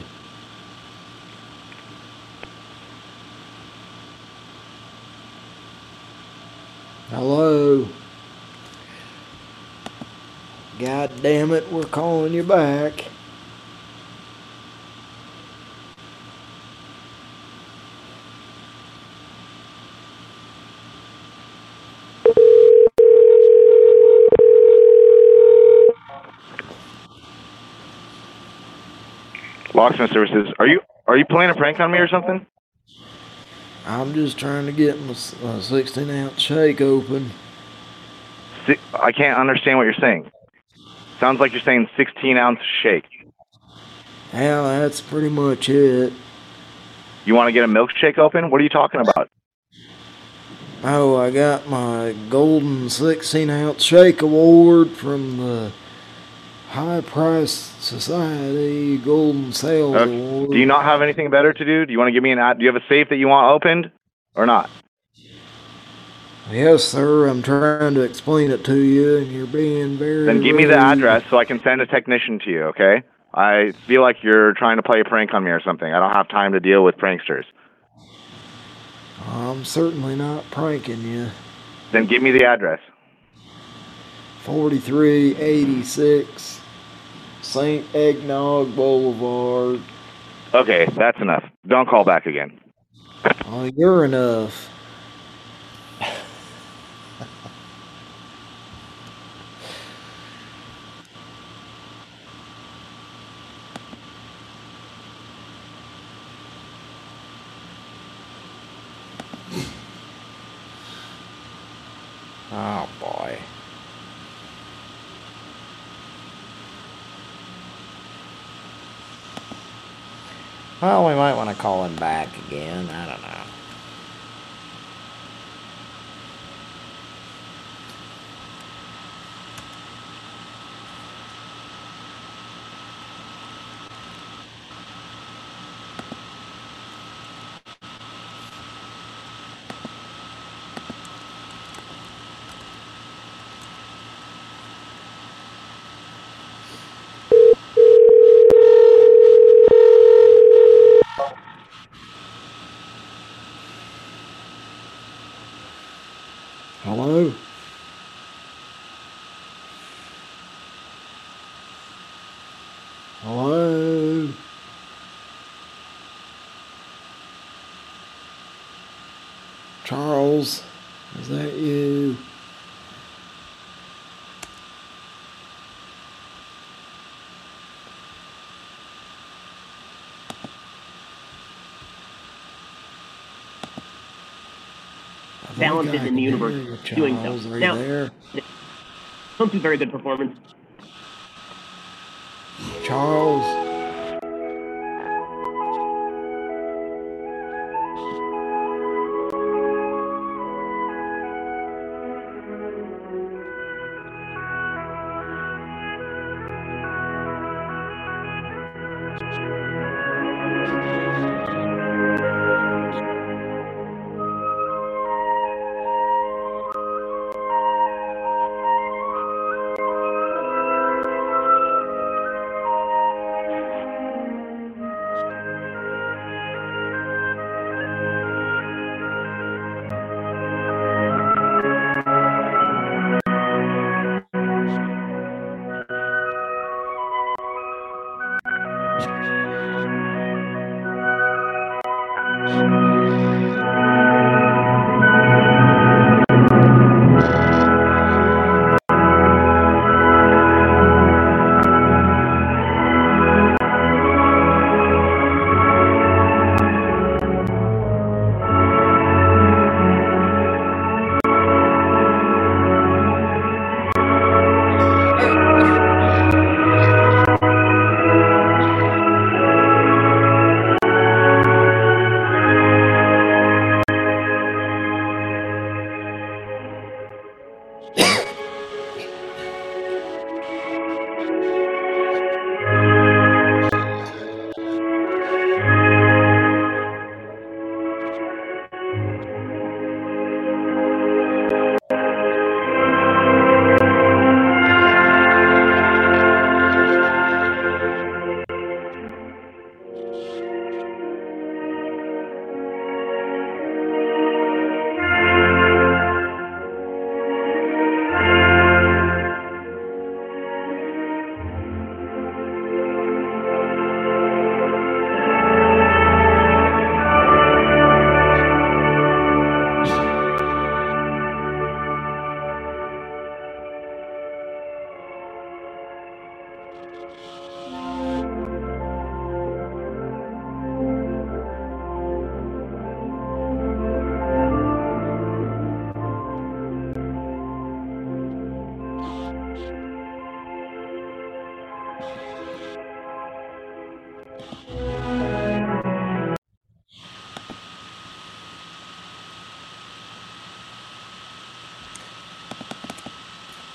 H: Hello? God damn it, we're calling you back.
S: Locksmith Services. Are you playing a prank on me or something?
H: I'm just trying to get my 16-ounce shake open.
S: I can't understand what you're saying. Sounds like you're saying 16-ounce shake.
H: Yeah, that's pretty much it.
S: You want to get a milkshake open? What are you talking about?
H: Oh, I got my golden 16-ounce shake award from the High Price Society Golden Sales Award.
S: Do you not have anything better to do? Do you want to give me do you have a safe that you want opened or not?
H: Yes, sir. I'm trying to explain it to you, and you're being very
S: Then give me the
H: rude.
S: address so I can send a technician to you, okay? I feel like you're trying to play a prank on me or something. I don't have time to deal with pranksters.
H: I'm certainly not pranking you.
S: Then give me the address.
H: 4386 St. Eggnog Boulevard.
S: Okay, that's enough. Don't call back again.
H: Oh, you're enough.
B: Oh, boy. Well, we might want to call him back again. I don't know.
H: Hello? Hello? Charles, is that you?
T: Talented in the universe doing so.
H: Charles, are you
T: Now,
H: there?
T: don't do very good performance.
H: Charles?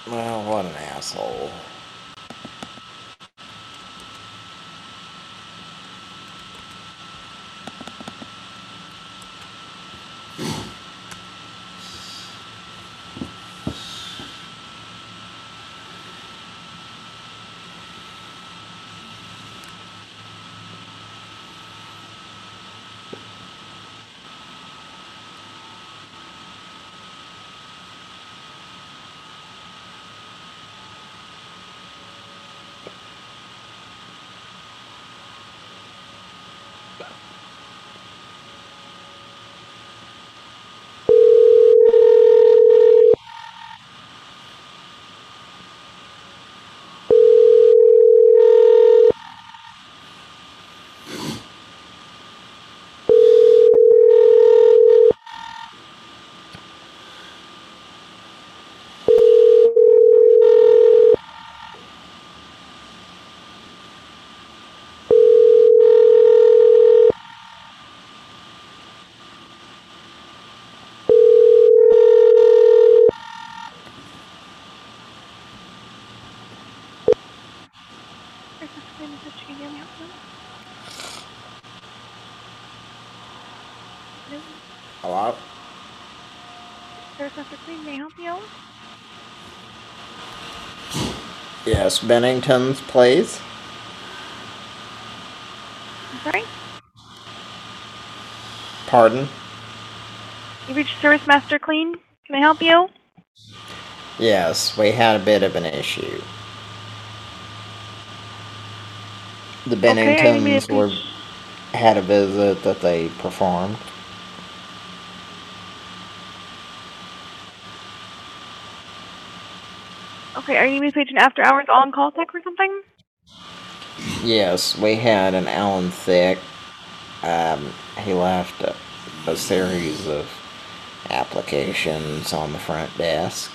B: Well, what an asshole. Hello?
U: There's Mr. Clean. May I help you?
B: Yes, Bennington's, please.
U: I'm sorry?
B: Pardon?
U: You reached Service Master Clean. Can I help you?
B: Yes, we had a bit of an issue. The Benningtons had a visit that they performed.
U: Okay, are you a patient after hours on-call tech or something?
B: Yes, we had an Alan Thicke. He left a series of applications on the front desk.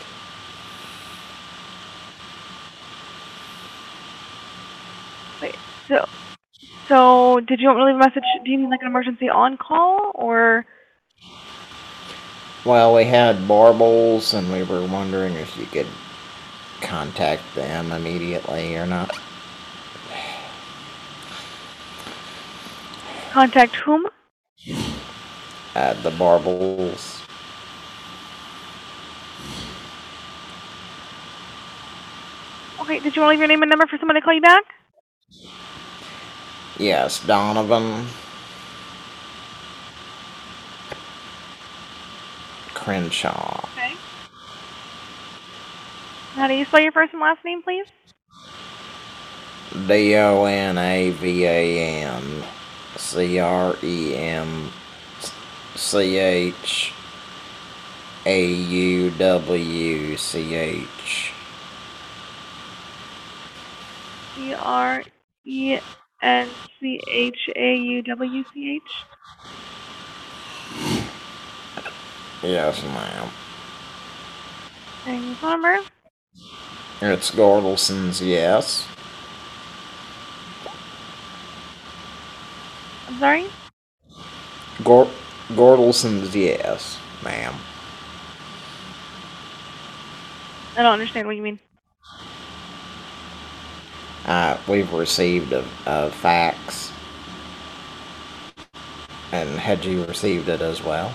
U: Wait, so did you want me to leave a message? Do you mean like an emergency on-call, or?
B: Well, we had Barbles, and we were wondering if you could contact them immediately or not.
U: Contact whom?
B: The Barbles.
U: Okay, did you want to leave your name and number for somebody to call you back?
B: Yes, Donovan Crenshaw.
U: Okay. How do you spell your first and last name, please?
B: Donavan Crencháuwch.
U: Crencháuwch?
B: Yes, ma'am.
U: And your phone number?
B: It's Gordelson's, yes.
U: I'm sorry?
B: Gordelson's, yes, ma'am.
U: I don't understand what you mean.
B: We've received a fax. And had you received it as well?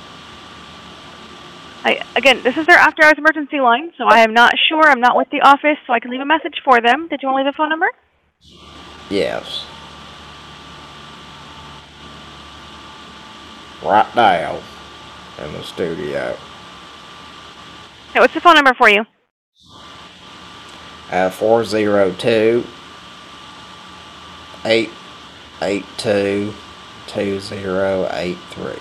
U: Again, this is their after-hours emergency line, so I am not sure. I'm not with the office, so I can leave a message for them. Did you want to leave a phone number?
B: Yes. Right now, in the studio.
U: Okay, what's the phone number for you?
B: 402 882 2083.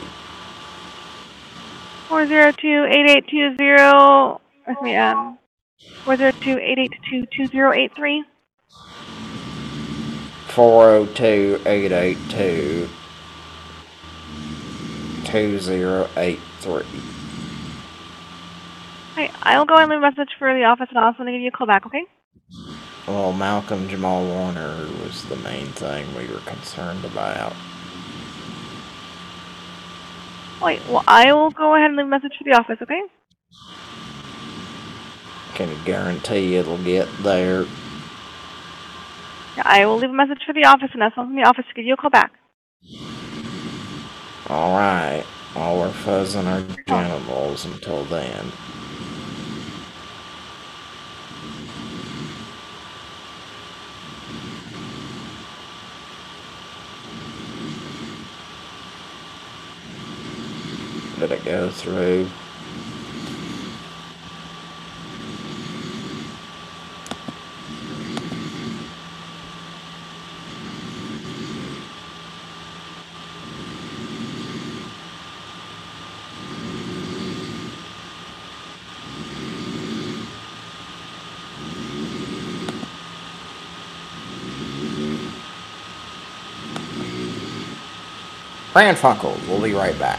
U: 402-8820. 402-882-2083.
B: 402-882 2083.
U: Okay, I'll go and leave a message for the office, and I'll also give you a call back, okay?
B: Well, Malcolm Jamal Warner was the main thing we were concerned about.
U: Wait, well, I will go ahead and leave a message for the office, okay?
B: Can you guarantee it'll get there?
U: I will leave a message for the office and ask someone from the office to give you a call back.
B: Alright. While we're fuzzing our genitals until then. Did it go through? Pran Funkels, we'll be right back.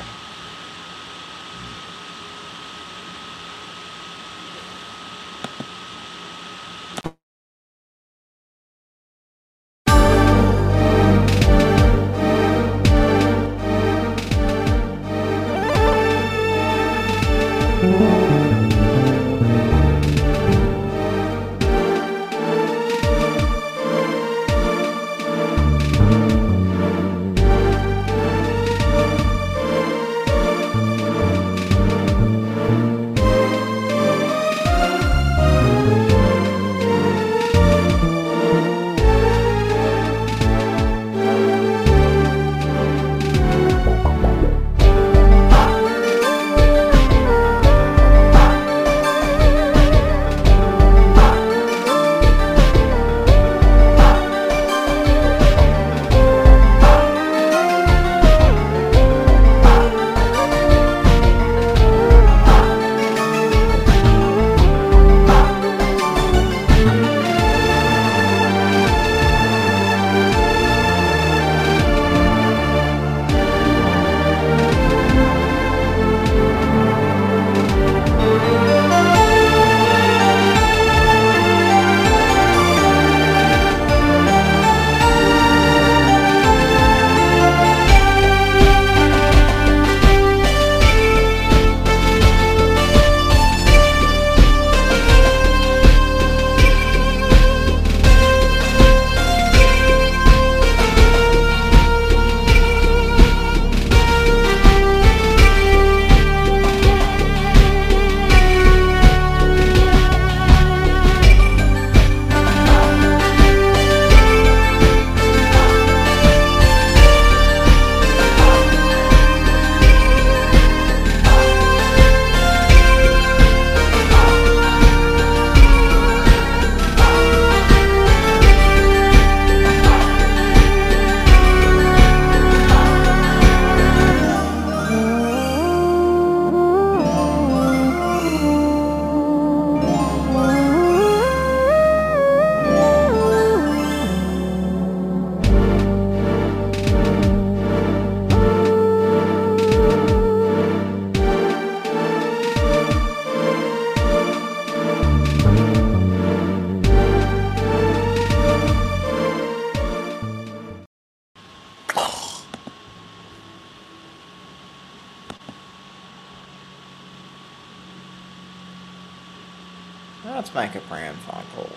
B: Let's make a Pran Funkel.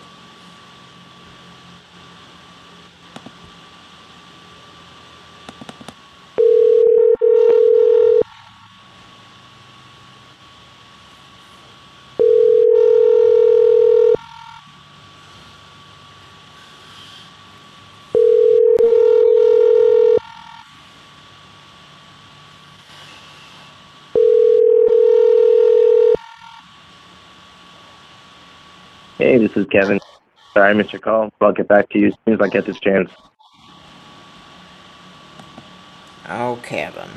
A: Hey, this is Kevin. Sorry I missed your call. I'll get back to you as soon as I get this chance.
B: Oh, Kevin.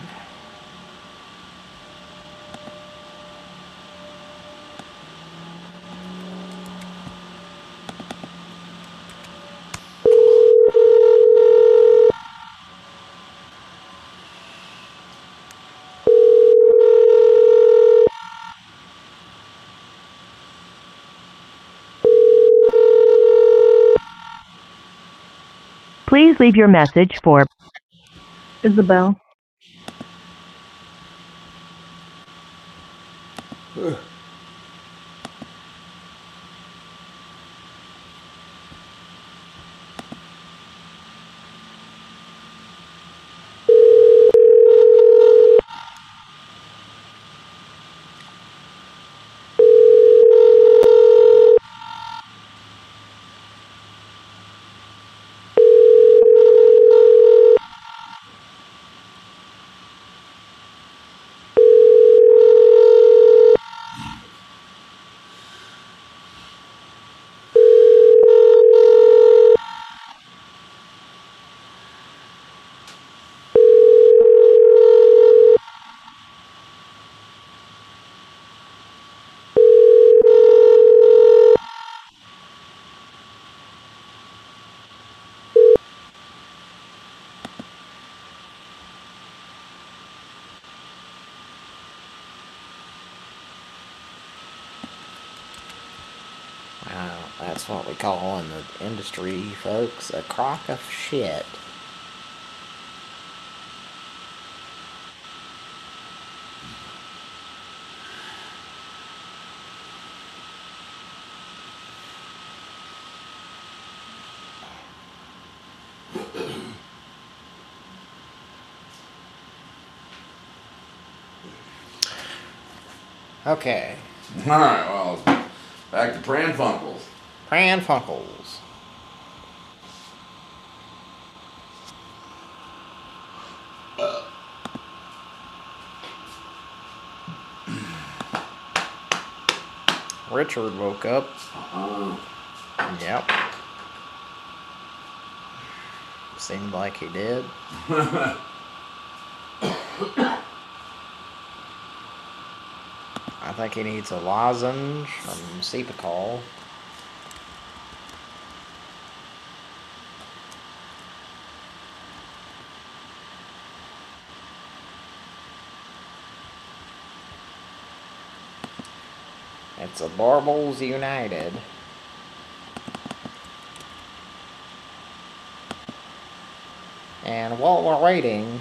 P: Please leave your message for
F: Isabel.
B: That's what we call in the industry, folks, a crock of shit. Okay.
D: Alright, well, back to Pran Funkels.
B: Pran Funkels. Richard woke up. Yep. Seemed like he did. I think he needs a lozenge from Cepacol. It's a Barbels United. And while we're waiting,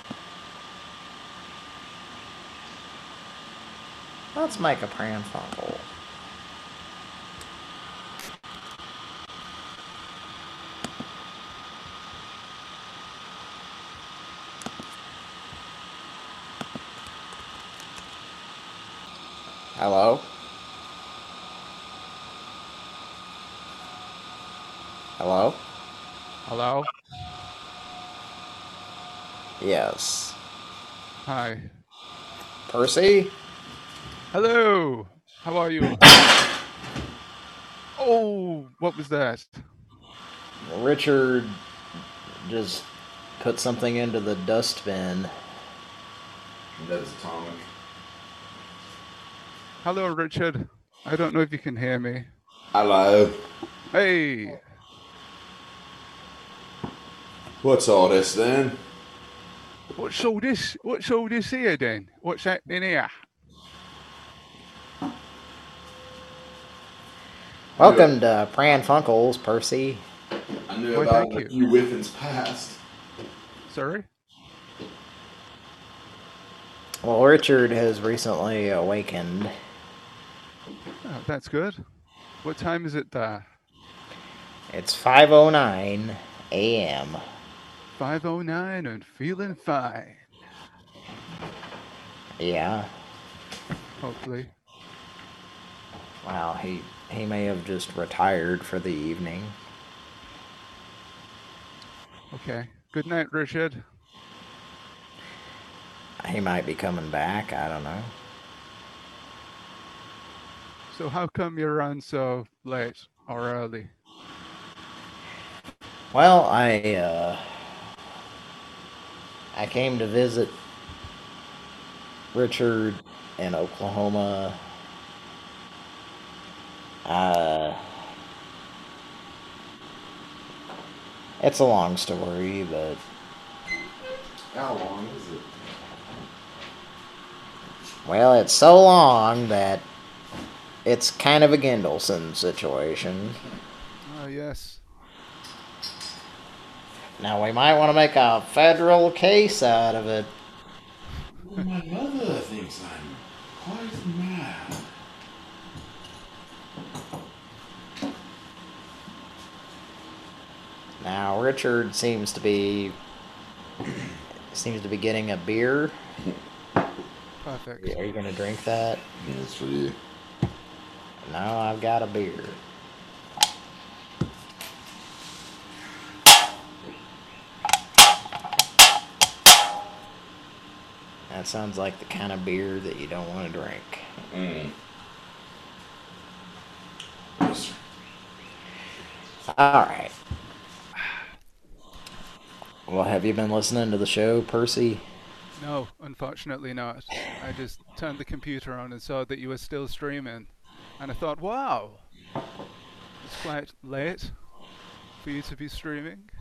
B: let's make a Pran Funkel. Hello? Hello?
V: Hello?
B: Yes.
V: Hi.
B: Percy?
V: Hello! How are you? Oh, what was that?
B: Richard just put something into the dustbin.
D: That's atomic.
V: Hello, Richard. I don't know if you can hear me.
D: Hello.
V: Hey!
D: What's all this then?
V: What's all this here then? What's happening here?
B: Welcome to Pran Funkels, Percy.
D: I knew
V: Why,
D: about
V: thank
D: a few whiffins past.
V: Sorry?
B: Well, Richard has recently awakened.
V: Oh, that's good. What time is it there?
B: It's 5:09 a.m.
V: 5:09 and feeling fine.
B: Yeah.
V: Hopefully.
B: Wow, he may have just retired for the evening.
V: Okay. Good night, Richard.
B: He might be coming back, I don't know.
V: So how come you're on so late or early?
B: Well, I came to visit Richard in Oklahoma. It's a long story, but
D: How long is it?
B: well, it's so long that it's kind of a Gendelson situation.
V: Oh, yes.
B: Now, we might want to make a federal case out of it.
D: Well, my mother thinks I'm quite mad.
B: Now, Richard seems to be getting a beer.
V: Perfect.
B: Are you going to drink that?
D: Yeah, it's for you.
B: No, I've got a beer. That sounds like the kind of beer that you don't want to drink.
D: Yes, sir.
B: Alright. Well, have you been listening to the show, Percy?
V: No, unfortunately not. I just turned the computer on and saw that you were still streaming. And I thought, wow, it's quite late for you to be streaming.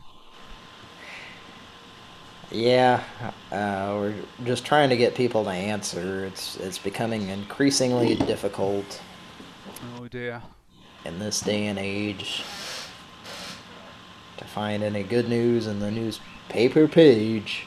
B: Yeah, we're just trying to get people to answer. It's becoming increasingly difficult.
V: Oh dear.
B: in this day and age to find any good news in the newspaper page.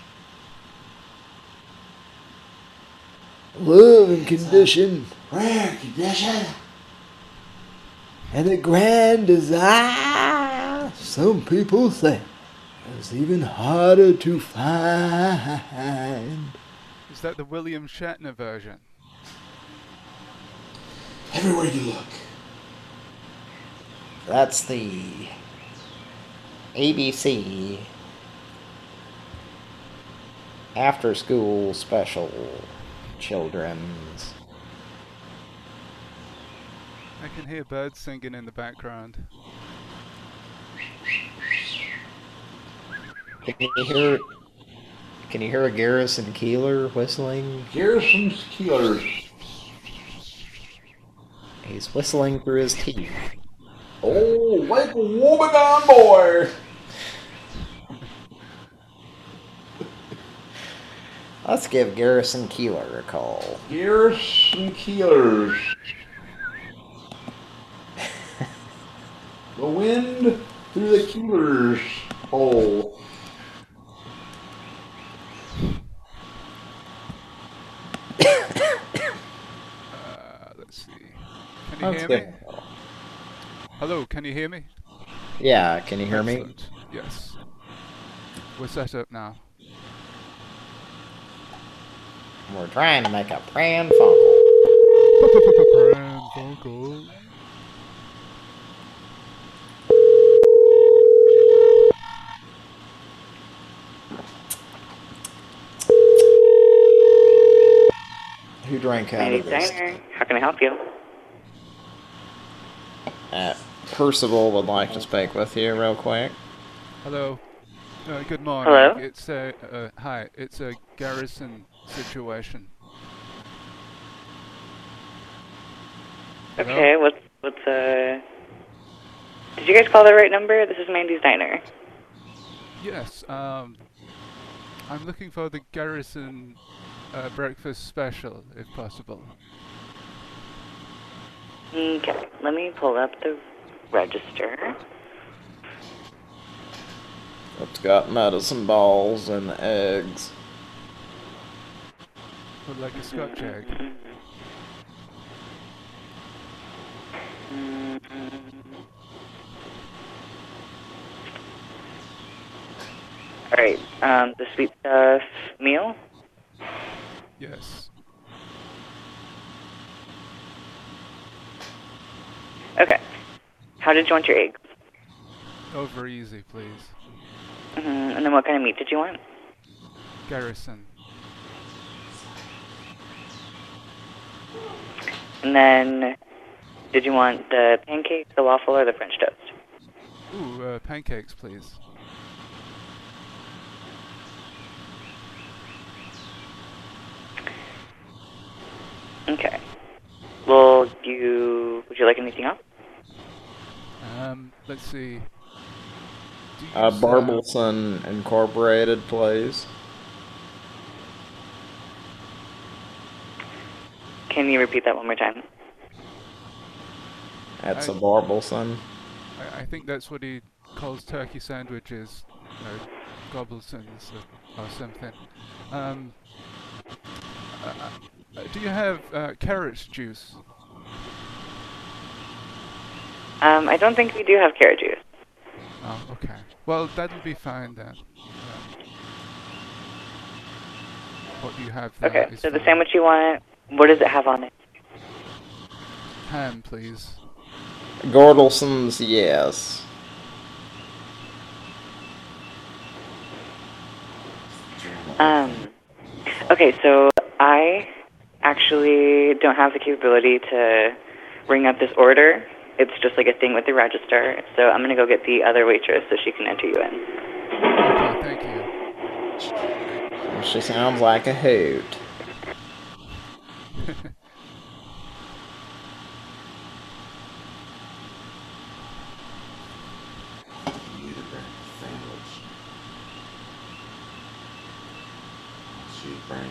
H: Love and condition.
D: Rare condition.
H: And a grand desire, some people say, is even harder to find.
V: Is that the William Shatner version?
D: Everywhere you look.
B: That's the ABC after school special children's.
V: I can hear birds singing in the background.
B: Can you hear a Garrison Keeler whistling?
D: Garrison's Keelers.
B: He's whistling through his teeth.
D: Oh, like a woebegone boy.
B: Let's give Garrison Keeler a call.
D: Garrison Keelers. The wind through the Keelers hole.
V: Let's see. Can you hear me? Hello, can you hear me?
B: Yeah, can you hear me?
V: Excellent. Yes. We're set up now.
B: We're trying to make a Pran Funkle.
V: Pran Funkle.
B: Who drank out of this?
M: Diner. How can I help you?
B: Percival would like to speak with you real quick.
V: Hello. Good morning.
M: Hello?
V: It's hi. It's a Garrison situation.
M: Okay, what's Did you guys call the right number? This is Mandy's Diner.
V: Yes. I'm looking for the Garrison breakfast special, if possible.
M: Okay, let me pull up the register.
B: It's got medicine balls and eggs.
V: Or like a Scotch egg.
M: Alright, the sweet stuff meal?
V: Yes.
M: Okay. How did you want your eggs?
V: Over easy, please.
M: And then what kind of meat did you want?
V: Garrison.
M: And then, did you want the pancakes, the waffle, or the French toast?
V: Ooh, pancakes, please.
M: Okay. Well, would you like anything else?
V: Let's see.
B: Barbelson Incorporated, please.
M: Can you repeat that one more time?
B: That's a Barbelson.
V: I think that's what he calls turkey sandwiches, Gobblesons or something. Do you have carrot juice?
M: I don't think we do have carrot juice.
V: Oh, okay. Well, that'll be fine then. What do you have there?
M: Okay, so the sandwich you want, what does it have on it?
V: Ham, please.
B: Gordelson's, yes.
M: Okay, so I actually don't have the capability to ring up this order. It's just like a thing with the register. So I'm going to go get the other waitress so she can enter you in.
V: Okay, thank you.
B: She sounds like a hoot.
D: Bring it.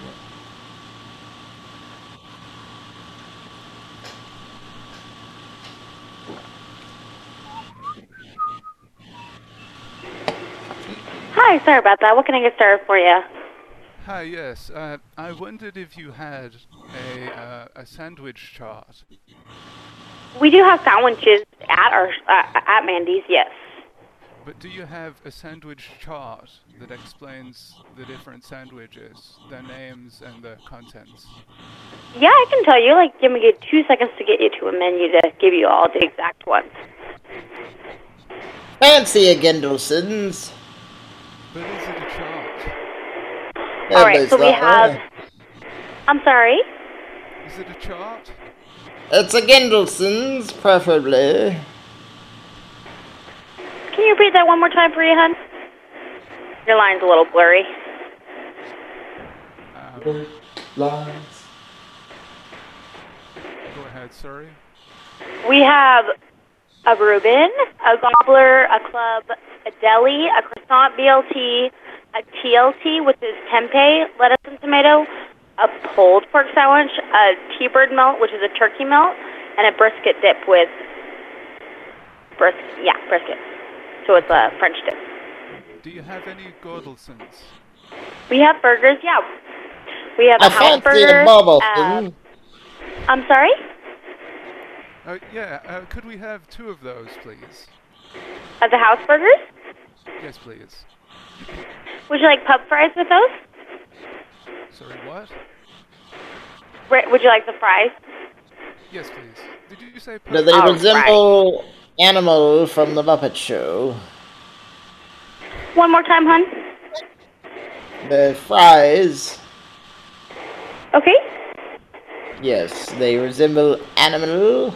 E: Hi, sorry about that. What can I get started for you?
V: Hi, yes. I wondered if you had a sandwich chart.
E: We do have sandwiches at our at Mandy's, yes.
V: But do you have a sandwich chart that explains the different sandwiches, their names and the contents?
E: Yeah, I can tell you. Like, give me 2 seconds to get you to a menu to give you all the exact ones.
B: Fancy a Gendelsons.
V: But is it a chart?
E: All right, so we have... I'm sorry?
V: Is it a chart?
B: It's a Gendelsons, preferably.
E: Can you repeat that one more time for you, hon? Your line's a little blurry.
V: Lines. Go ahead, sorry.
E: We have a Reuben, a Gobbler, a Club, a Deli, a Croissant BLT, a TLT, which is tempeh, lettuce and tomato, a pulled pork sandwich, a T-bird melt, which is a turkey melt, and a brisket dip with brisket. So it's a French dip.
V: Do you have any Gordelsons?
E: We have burgers, yeah. We have a house
B: fancy
E: burger.
B: a Bobbleton.
E: I'm sorry?
V: Could we have 2 of those, please?
E: The house burgers?
V: Yes, please.
E: Would you like pub fries with those?
V: Sorry, what?
E: Would you like the fries?
V: Yes, please. Did you say pub?
B: Do they resemble Animal from the Muppet Show?
E: One more time, hon.
B: The fries.
E: Okay.
B: Yes, they resemble Animal.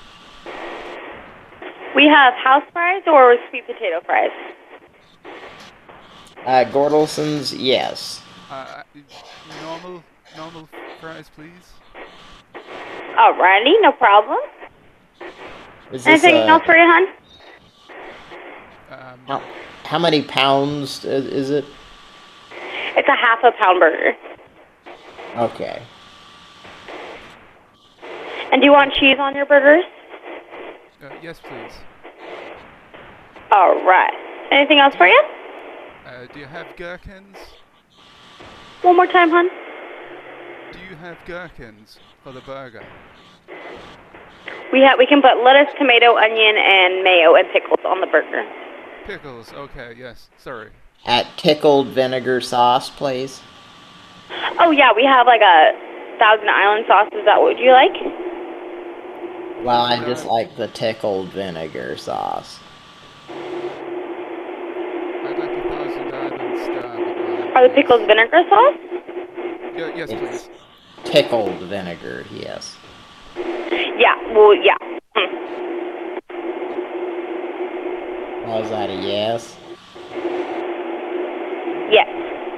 E: We have house fries or sweet potato fries.
B: Gordelsons, yes.
V: Normal fries, please.
E: Alrighty, no problem.
B: Is this,
E: Anything else for you, hon?
B: How many pounds is it?
E: It's a half a pound burger.
B: Okay.
E: And do you want cheese on your burgers?
V: Yes, please.
E: Alright. Anything else for you?
V: Do you have gherkins?
E: One more time, hon.
V: Do you have gherkins for the burger?
E: We can put lettuce, tomato, onion, and mayo and pickles on the burger.
V: Pickles, okay, yes, sorry.
B: At pickled vinegar sauce, please.
E: Oh yeah, we have like a Thousand Island sauce. Is that what you like?
B: Well, I just like the pickled vinegar sauce.
V: I'd like a Thousand Island star.
E: Are the pickles vinegar sauce?
V: Yes, please.
B: Pickled vinegar, yes.
E: Yeah, well, yeah.
B: Was that a yes?
E: Yes.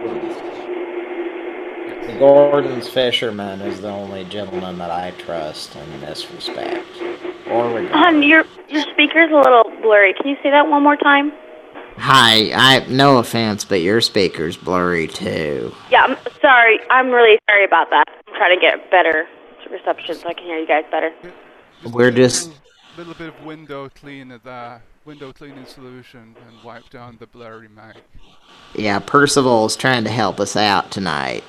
B: The Gordon's Fisherman is the only gentleman that I trust in this respect. Or regard.
E: Hon, your speaker's a little blurry. Can you say that one more time?
B: Hi, no offense, but your speaker's blurry too.
E: Yeah, I'm sorry. I'm really sorry about that. I'm trying to get better reception so I can hear you guys better.
B: We're just...
V: Little bit of window cleaning solution and wipe down the blurry mic.
B: Yeah, Percival's trying to help us out tonight.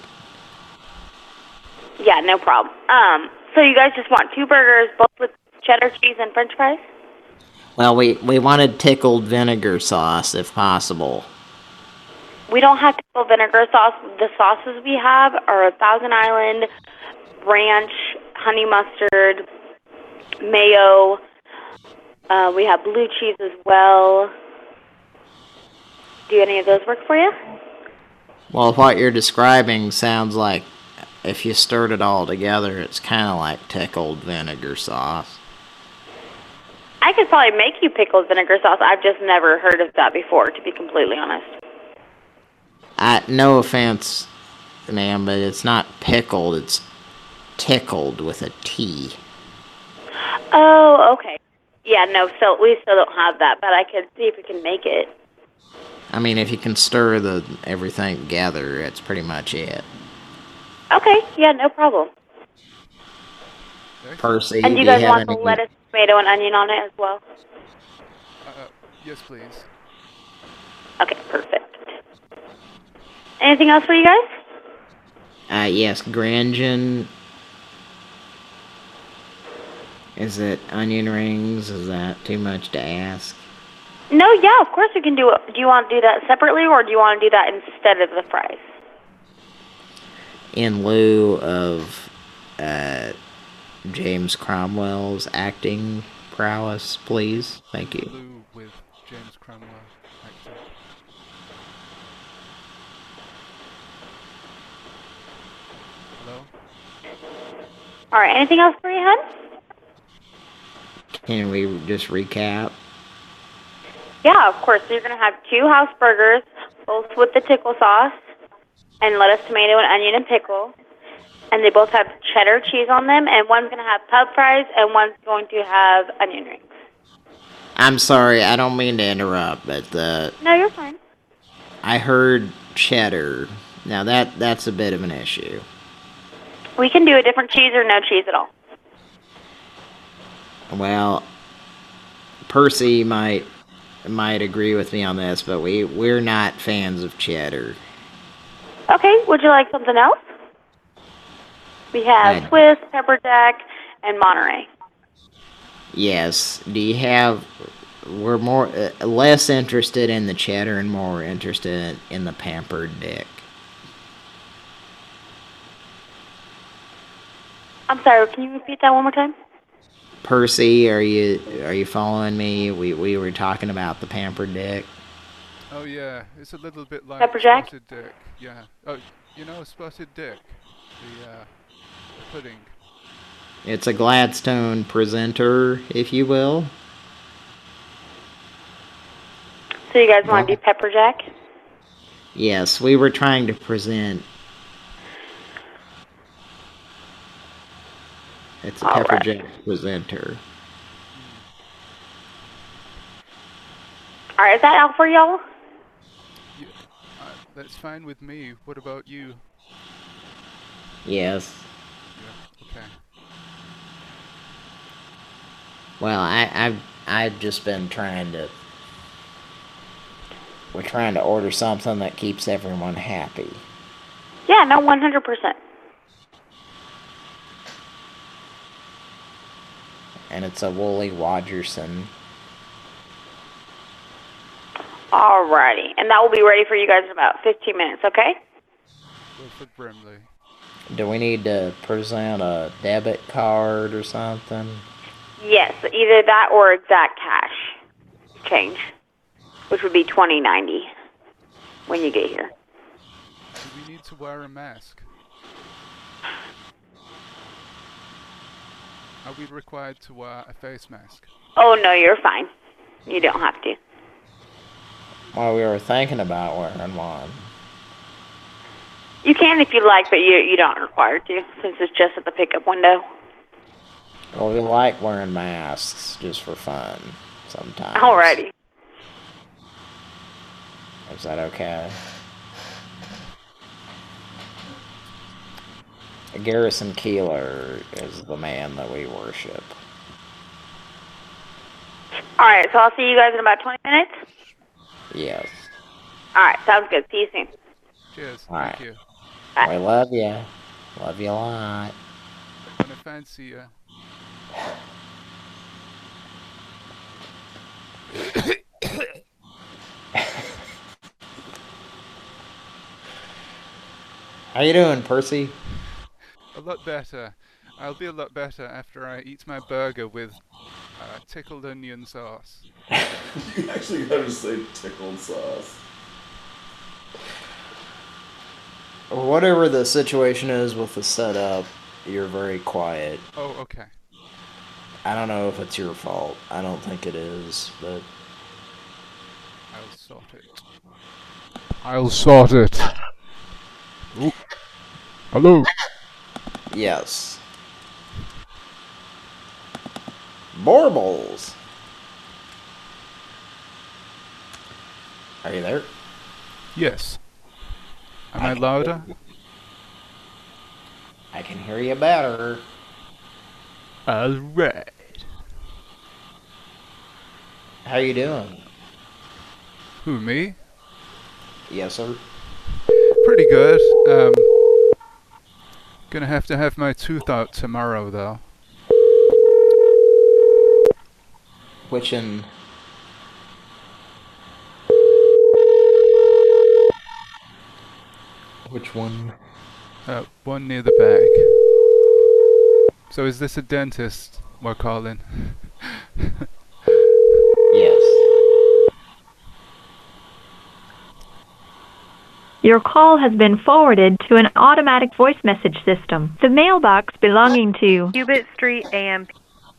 E: Yeah, no problem. So you guys just want 2 burgers, both with cheddar cheese and french fries?
B: Well, we wanted pickled vinegar sauce, if possible.
E: We don't have pickle vinegar sauce. The sauces we have are a Thousand Island, ranch, honey mustard, mayo. We have blue cheese as well. Do any of those work for you?
B: Well, what you're describing sounds like, if you stirred it all together, it's kind of like pickled vinegar sauce.
E: I could probably make you pickled vinegar sauce. I've just never heard of that before, to be completely honest.
B: No offense, ma'am, but it's not pickled, it's tickled with a T.
E: Oh, okay. Yeah, no, we still don't have that, but I could see if we can make it.
B: I mean, if you can stir everything together, that's pretty much it.
E: Okay, yeah, no problem.
B: Percy,
E: And do you guys want the lettuce, tomato, and onion on it as well?
V: Yes, please.
E: Okay, perfect. Anything else for you guys?
B: Yes, Grangen. Is it onion rings? Is that too much to ask?
E: No, yeah, of course we can do it. Do you want to do that separately, or do you want to do that instead of the fries?
B: In lieu of James Cromwell's acting prowess, please. Thank you.
V: Blue with James Cromwell acting. Hello?
E: Alright, anything else for you, hon?
B: Can we just recap?
E: Yeah, of course. So you're going to have 2 house burgers, both with the tickle sauce, and lettuce, tomato, and onion and pickle. And they both have cheddar cheese on them, and one's going to have pub fries, and one's going to have onion rings.
B: I'm sorry, I don't mean to interrupt, but
E: No, you're fine.
B: I heard cheddar. Now that's a bit of an issue.
E: We can do a different cheese or no cheese at all.
B: Well, Percy might agree with me on this, but we're not fans of cheddar.
E: Okay, would you like something else? We have Swiss, pepper jack, and Monterey.
B: Yes. Do you have? We're more less interested in the cheddar and more interested in the pampered dick.
E: I'm sorry, can you repeat that one more time?
B: Percy, are you following me? We were talking about the pampered dick.
V: Oh yeah, it's a little bit like
E: Pepper jack?
V: spotted dick. Yeah. Oh, you know spotted dick, the pudding.
B: It's a Gladstone presenter, if you will.
E: So you guys want to do pepper jack?
B: Yes, we were trying to present. It's a pepper jack presenter.
E: Alright, is that out for y'all?
V: That's fine with me. What about you?
B: Yes.
V: Yeah. Okay.
B: Well, I've just been trying to. We're trying to order something that keeps everyone happy.
E: Yeah, no, 100%.
B: And it's a Wooly Rogerson.
E: Alrighty, and that will be ready for you guys in about 15 minutes, okay?
V: Wilford Brimley.
B: Do we need to present a debit card or something?
E: Yes, either that or exact cash change, which would be $20.90 when you get here.
V: Do we need to wear a mask? Are we required to wear a face mask?
E: Oh, no, you're fine. You don't have to.
B: Well, we were thinking about wearing one.
E: You can if you like, but you don't require to, since it's just at the pickup window.
B: Well, we like wearing masks just for fun sometimes.
E: Alrighty.
B: Is that okay? Garrison Keillor is the man that we worship.
E: Alright, so I'll see you guys in about 20 minutes?
B: Yes.
E: Alright, sounds good. See you soon.
V: Cheers.
B: All right.
V: Thank you.
B: I love you. Love you a lot.
V: When I fancy you.
B: How you doing, Percy?
V: A lot better. I'll be a lot better after I eat my burger with tickled onion sauce.
C: You actually got to say tickled sauce.
B: Whatever the situation is with the setup, you're very quiet.
V: Oh, okay.
B: I don't know if it's your fault. I don't think it is, but...
V: I'll sort it. I'll sort it. Ooh. Hello.
B: Yes. Borbles. Are you there?
V: Yes. Am I louder?
B: I can hear you better.
V: Alright.
B: How you doing?
V: Who, me?
B: Yes, sir.
V: Pretty pretty good. Gonna have to have my tooth out tomorrow, though.
B: Which in... Which one?
V: One near the back. So is this a dentist we're calling?
B: Yes.
O: Your call has been forwarded to an automatic voice message system. The mailbox belonging to Cubit Street AMP.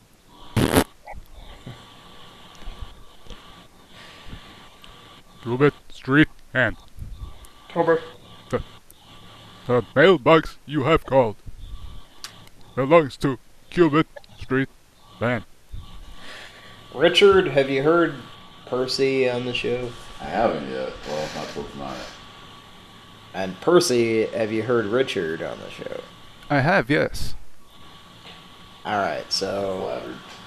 G: Cubit Street and
B: Over.
G: The mailbox you have called belongs to Cubit Street Band.
B: Richard, have you heard Percy on the show?
C: I haven't yet. Well, not till tonight.
B: And Percy, have you heard Richard on the show?
V: I have, yes.
B: Alright, so...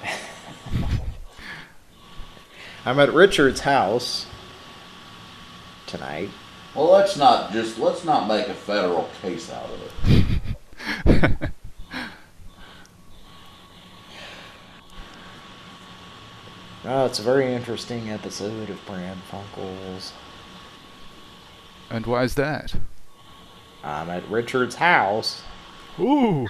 B: I'm at Richard's house tonight.
C: Well, let's not make a federal case out of it.
B: Oh, it's a very interesting episode of Pran Funkels.
V: And why is that?
B: I'm at Richard's house.
G: Ooh.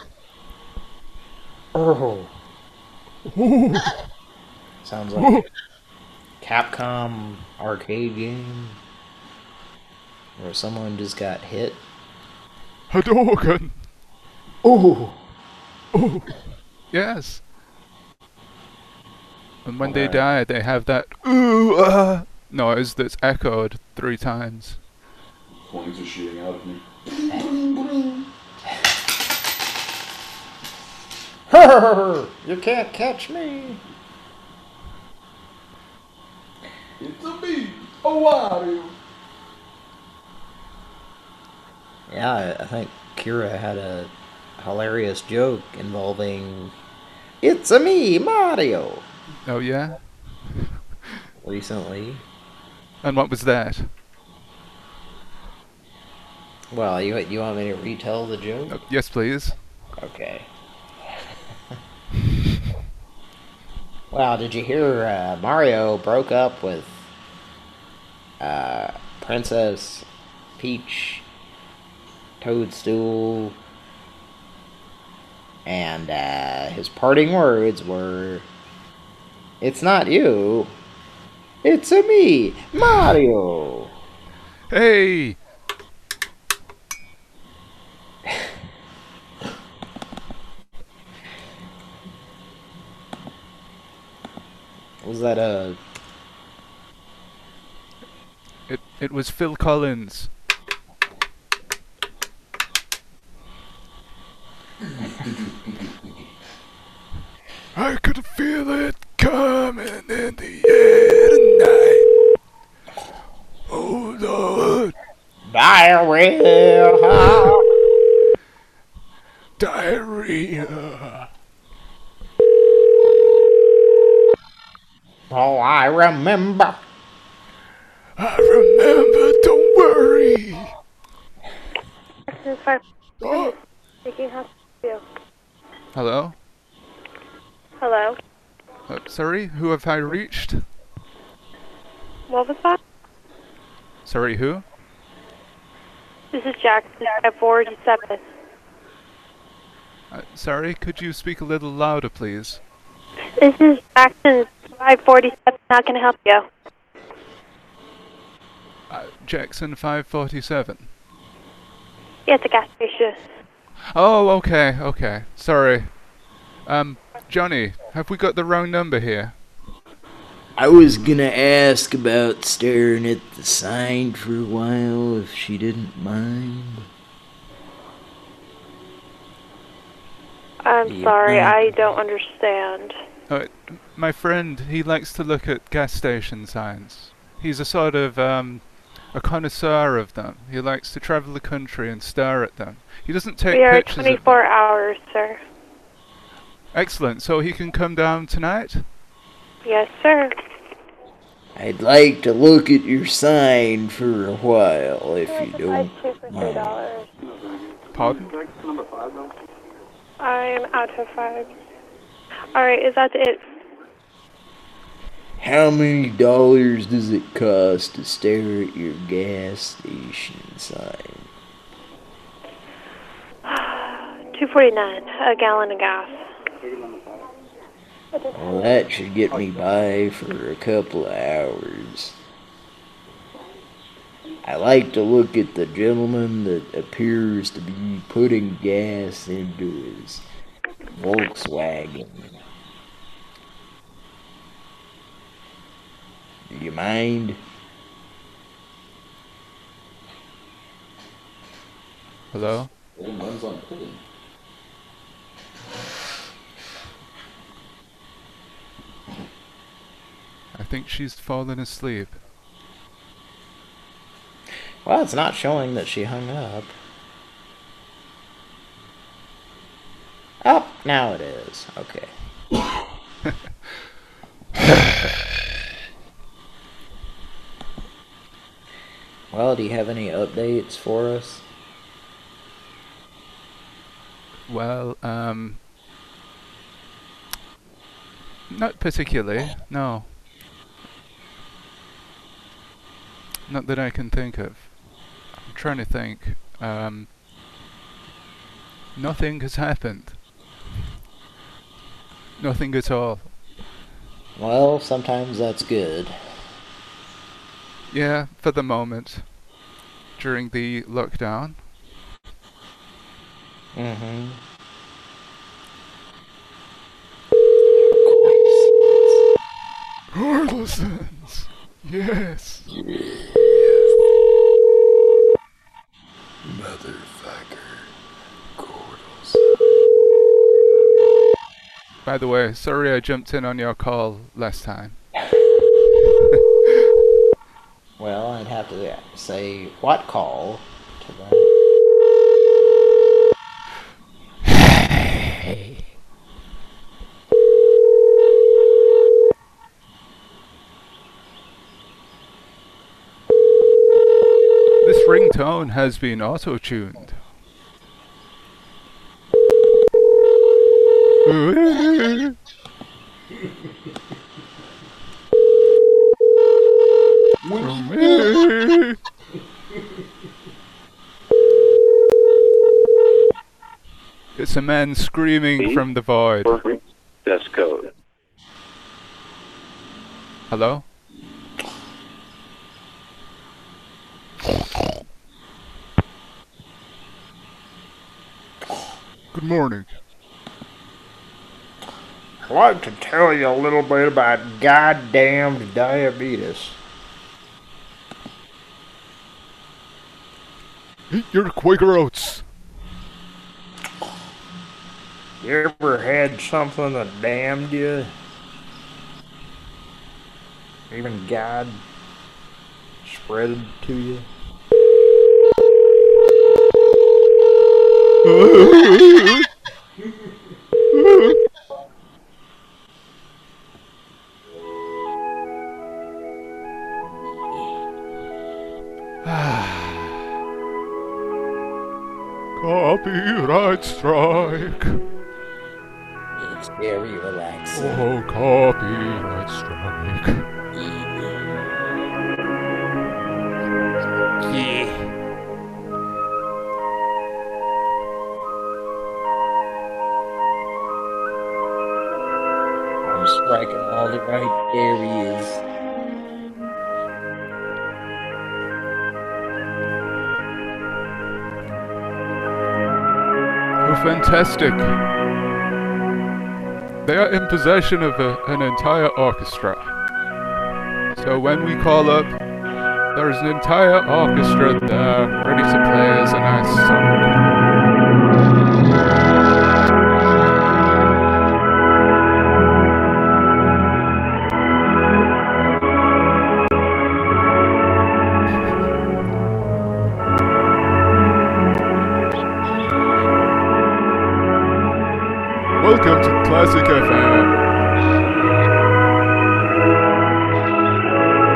B: Oh.
G: Ooh.
B: Sounds like a Capcom arcade game where someone just got hit.
G: Hadouken.
B: Ooh.
G: Ooh.
V: Yes. And when they die, they have that ooh noise that's echoed 3 times.
C: Coins are shooting out of me.
B: You can't catch me.
C: It's a me, a Wario.
B: Yeah, I think Kira had a hilarious joke involving "It's a me, Mario."
V: Oh yeah?
B: Recently.
V: And what was that?
B: Well, you want me to retell the joke?
V: Yes, please.
B: Okay. Well, did you hear Mario broke up with Princess Peach Toadstool, and his parting words were, "It's not you, it's a me, Mario."
V: Hey!
B: Was that
V: It was Phil Collins.
G: I could feel it coming in the air tonight. Oh Lord.
B: Diarrhea.
G: Diarrhea.
B: Oh, I remember.
G: I remember, don't worry.
E: Oh. Speaking, how you?
V: Hello?
E: Hello?
V: Sorry, who have I reached?
E: What was that?
V: Sorry, who?
E: This is Jackson at 47.
V: Sorry, could you speak a little louder, please?
E: This is Jackson 547. How can I help you?
V: Jackson 547.
E: Yeah, it's a gas station.
V: Oh, okay. Sorry. Johnny, have we got the wrong number here?
H: I was gonna ask about staring at the sign for a while, if she didn't mind.
U: I'm sorry, I don't understand.
V: My friend, he likes to look at gas station signs. He's a sort of, a connoisseur of them. He likes to travel the country and stare at them. He doesn't take
U: We are
V: pictures
U: 24 hours, sir.
V: Excellent. So he can come down tonight?
U: Yes, sir.
H: I'd like to look at your sign for a while, if you don't mind.
V: Pardon?
U: I'm out of 5. Alright, is that it?
H: How many dollars does it cost to stare at your gas station sign?
U: $2.49 a gallon of gas.
H: Well, that should get me by for a couple of hours. I like to look at the gentleman that appears to be putting gas into his Volkswagen. Do you mind?
V: Hello? I think she's fallen asleep.
B: Well, it's not showing that she hung up. Oh, now it is. Okay. Well, do you have any updates for us?
V: Well, not particularly, no. Not that I can think of. I'm trying to think. Nothing has happened. Nothing at all.
B: Well, sometimes that's good.
V: Yeah, for the moment. During the lockdown.
B: Mm-hmm.
G: Carlson's. Yes.
H: Motherfucker.
V: By the way, sorry I jumped in on your call last time.
B: Well, I'd have to say what call to that.
V: This ringtone has been auto-tuned. It's a man screaming from the void.
I: That's code.
V: Hello?
G: Good morning.
B: I'd like to tell you a little bit about goddamn diabetes.
G: Eat your Quaker Oats.
B: You ever had something that damned you? Even God spread it to you?
G: Copyright strike.
B: It's very relaxing.
G: Oh, copyright strike.
B: Yeah. I'm striking all the right areas.
V: Oh, fantastic. They are in possession of an entire orchestra. So when we call up, there is an entire orchestra there ready to play us a nice song.
G: Welcome to Classic FM.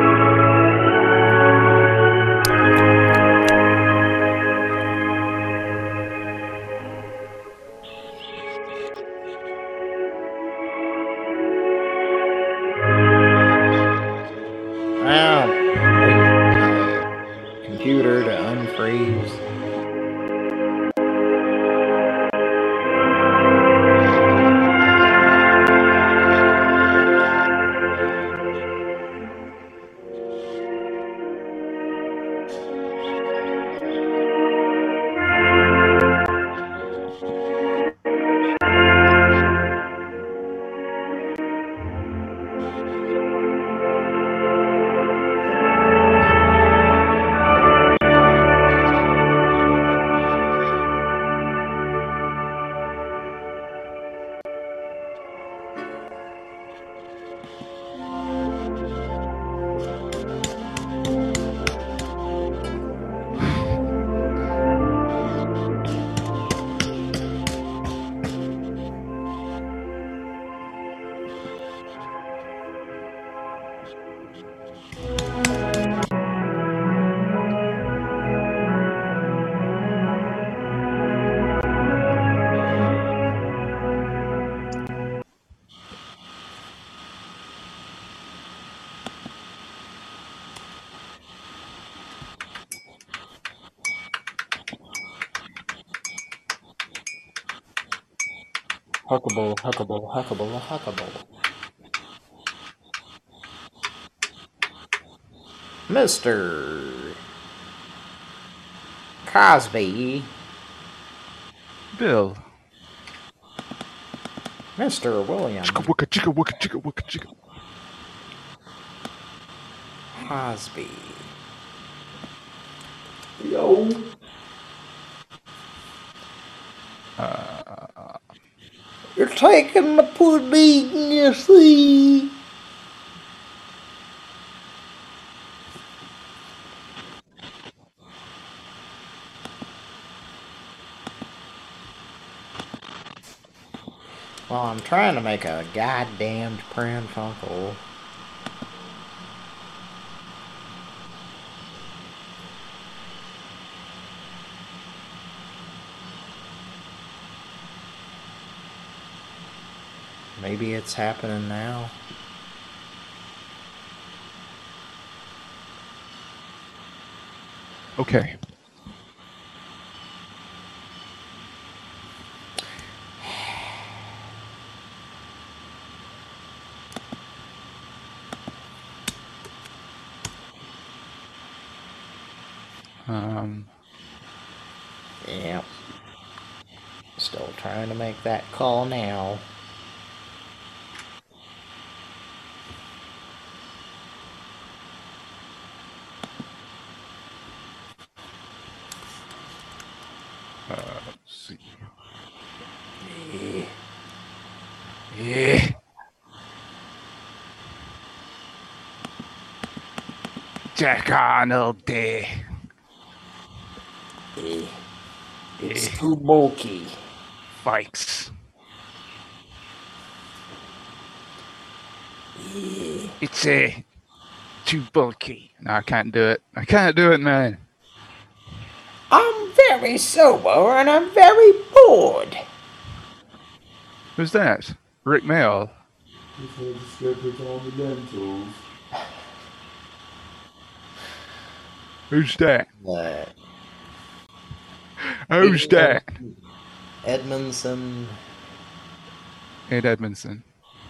B: Huckable, huckable, huckable, huckable. Mr. Cosby.
V: Bill.
B: Mr. William.
G: Wicka chicka wicka chicka wicka chicka.
B: Cosby.
H: Yo. You're taking my pudding, you see.
B: Well, I'm trying to make a goddamned Pran Funkel. Maybe it's happening now.
V: Okay.
B: Yep. Still trying to make that call now.
V: Let's see.
D: Yeah. Jack Arnold there.
B: It's too bulky.
D: Fikes. It's too bulky.
V: No, I can't do it. I can't do it, man.
H: I'm very sober and I'm very bored.
V: Who's that? Rick Mail.
C: He's had to skip it on the dentals.
V: Who's that?
B: What?
V: Who's that?
B: Edmondson.
V: Ed Edmondson.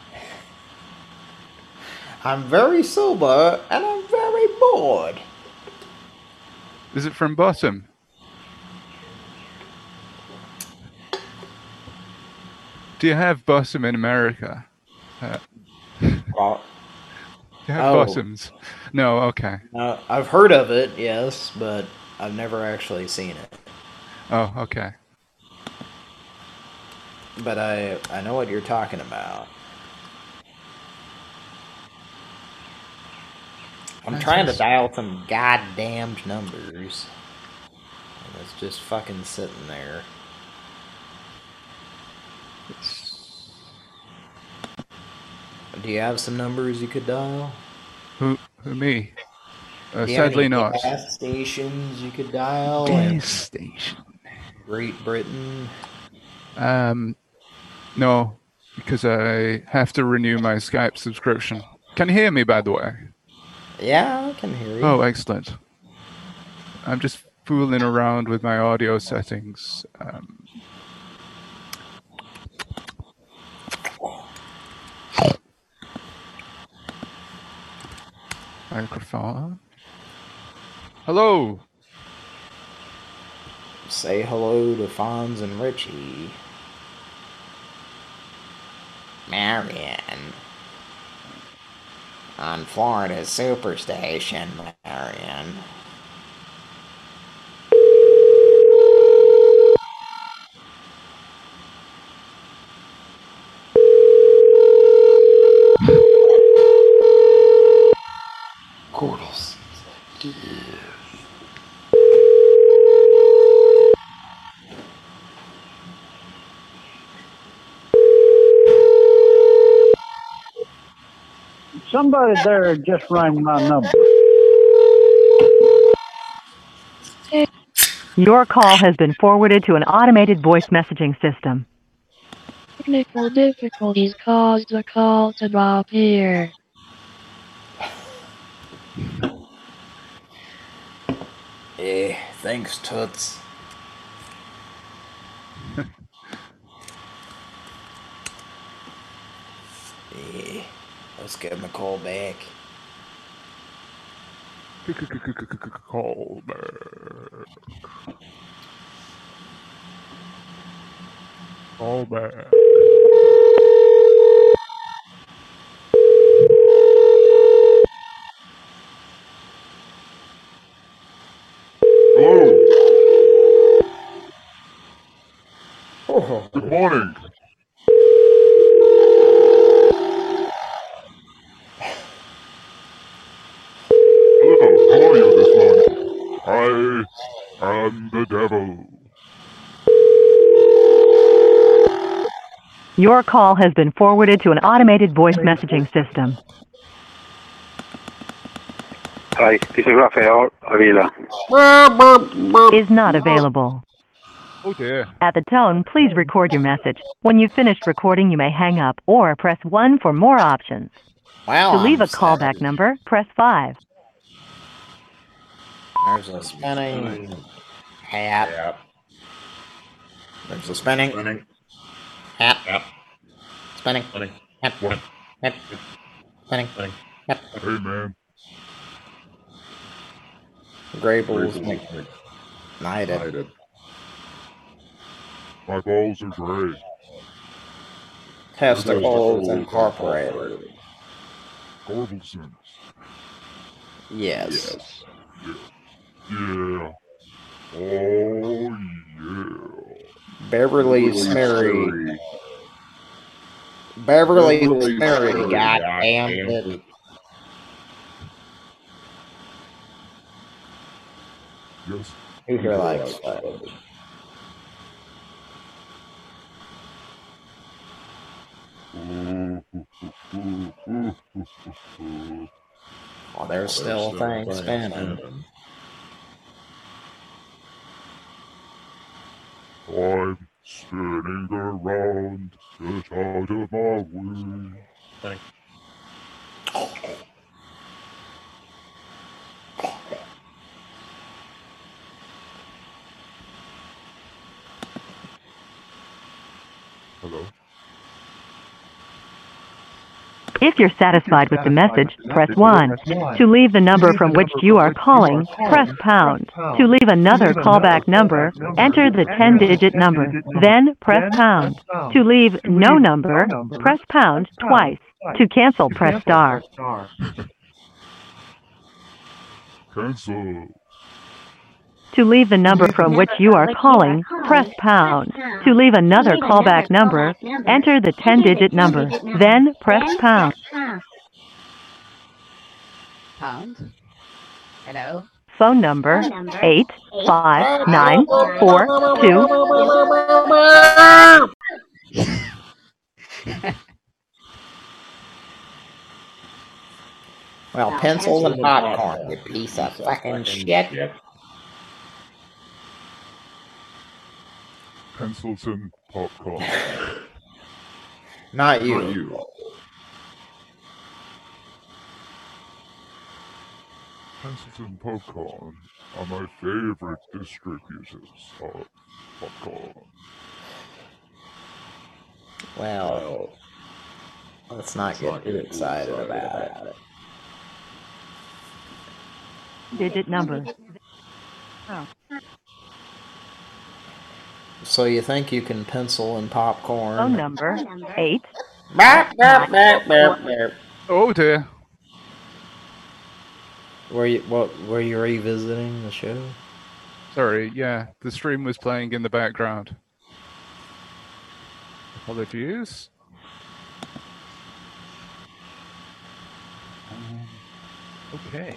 B: I'm very sober and I'm very bored.
V: Is it from Bottom? Do you have Bottom in America? Do you have Bottoms? No, okay.
B: I've heard of it, yes, but I've never actually seen it.
V: Oh, okay.
B: But I know what you're talking about. I'm trying to dial some goddamned numbers. And it's just fucking sitting there. Do you have some numbers you could dial?
V: Who me?
B: Do you have
V: Sadly
B: any
V: not.
B: Gas stations you could dial?
V: Gas station.
B: Great Britain.
V: No, because I have to renew my Skype subscription. Can you hear me, by the way?
B: Yeah, I can hear you.
V: Oh, excellent. I'm just fooling around with my audio settings. Microphone. Hello.
B: Say hello to Fonz and Richie. Marion. On Florida's Superstation, Marion. Gordos.
I: Somebody there just rang my number.
P: Your call has been forwarded to an automated voice messaging system.
N: Technical difficulties caused the call to drop here.
B: Thanks, Toots. Yeah. Let's give him a call back.
G: Call back. Call back. Hello.
B: Oh.
G: Good morning. Hello, how are you this morning? I am the devil.
P: Your call has been forwarded to an automated voice messaging system.
J: Hi, this is Rafael Avila.
P: Is not available.
G: Oh dear.
P: At the tone, please record your message. When you've finished recording, you may hang up or press 1 for more options.
B: Wow.
P: To leave a callback number, press 5.
B: There's a spinning hat. There's a spinning hat. Spinning hat. Hat. Spinning hat.
G: Hey man.
B: Grable's ignited.
G: My balls are gray.
B: Testicles Incorporated.
G: Gorbelsons.
B: Yes.
G: Yeah. Oh yeah.
B: Beverly Smerry. Beverly Smerry, goddamn it.
G: Yes.
B: Who here likes that? Oh, there's still a thing spinning.
G: I'm spinning around just out of my way. Hello?
P: If you're satisfied with the message, press 1. To leave the number from which you are calling, press pound. To leave another callback number, enter the 10-digit number, then press pound. To leave no number, press pound twice. To cancel, press star.
G: Cancel.
P: To leave the number from which you are calling, press pound. To leave another callback number, enter the 10-digit number, then press pound.
L: Pound. Hello?
P: Phone number 85942.
B: Well, pencils and popcorn, you piece of fucking shit.
G: Pencils and popcorn.
B: Not you.
G: Pencils and popcorn are my favorite distributors of popcorn.
B: Well, let's not get too excited about it.
P: Digit number. Oh.
B: So you think you can pencil and popcorn?
P: Phone number 8.
V: Oh dear.
B: Were you revisiting the show?
V: Sorry, yeah, the stream was playing in the background. Apologies. Okay.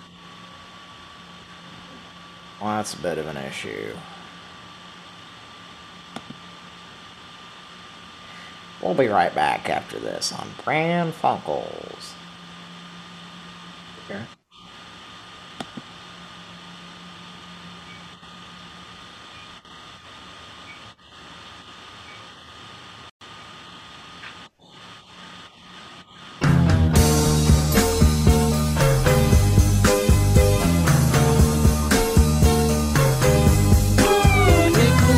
B: Well, that's a bit of an issue. We'll be right back after this on Pran Funkels. Okay.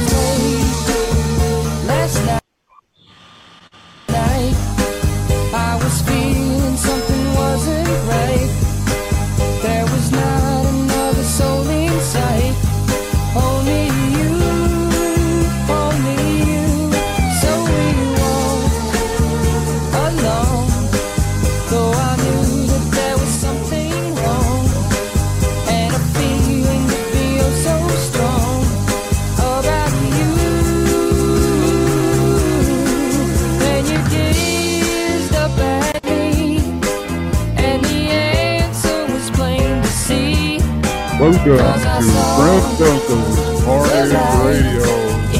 K: I
G: Welcome to Brent Dunkel's Party Radio.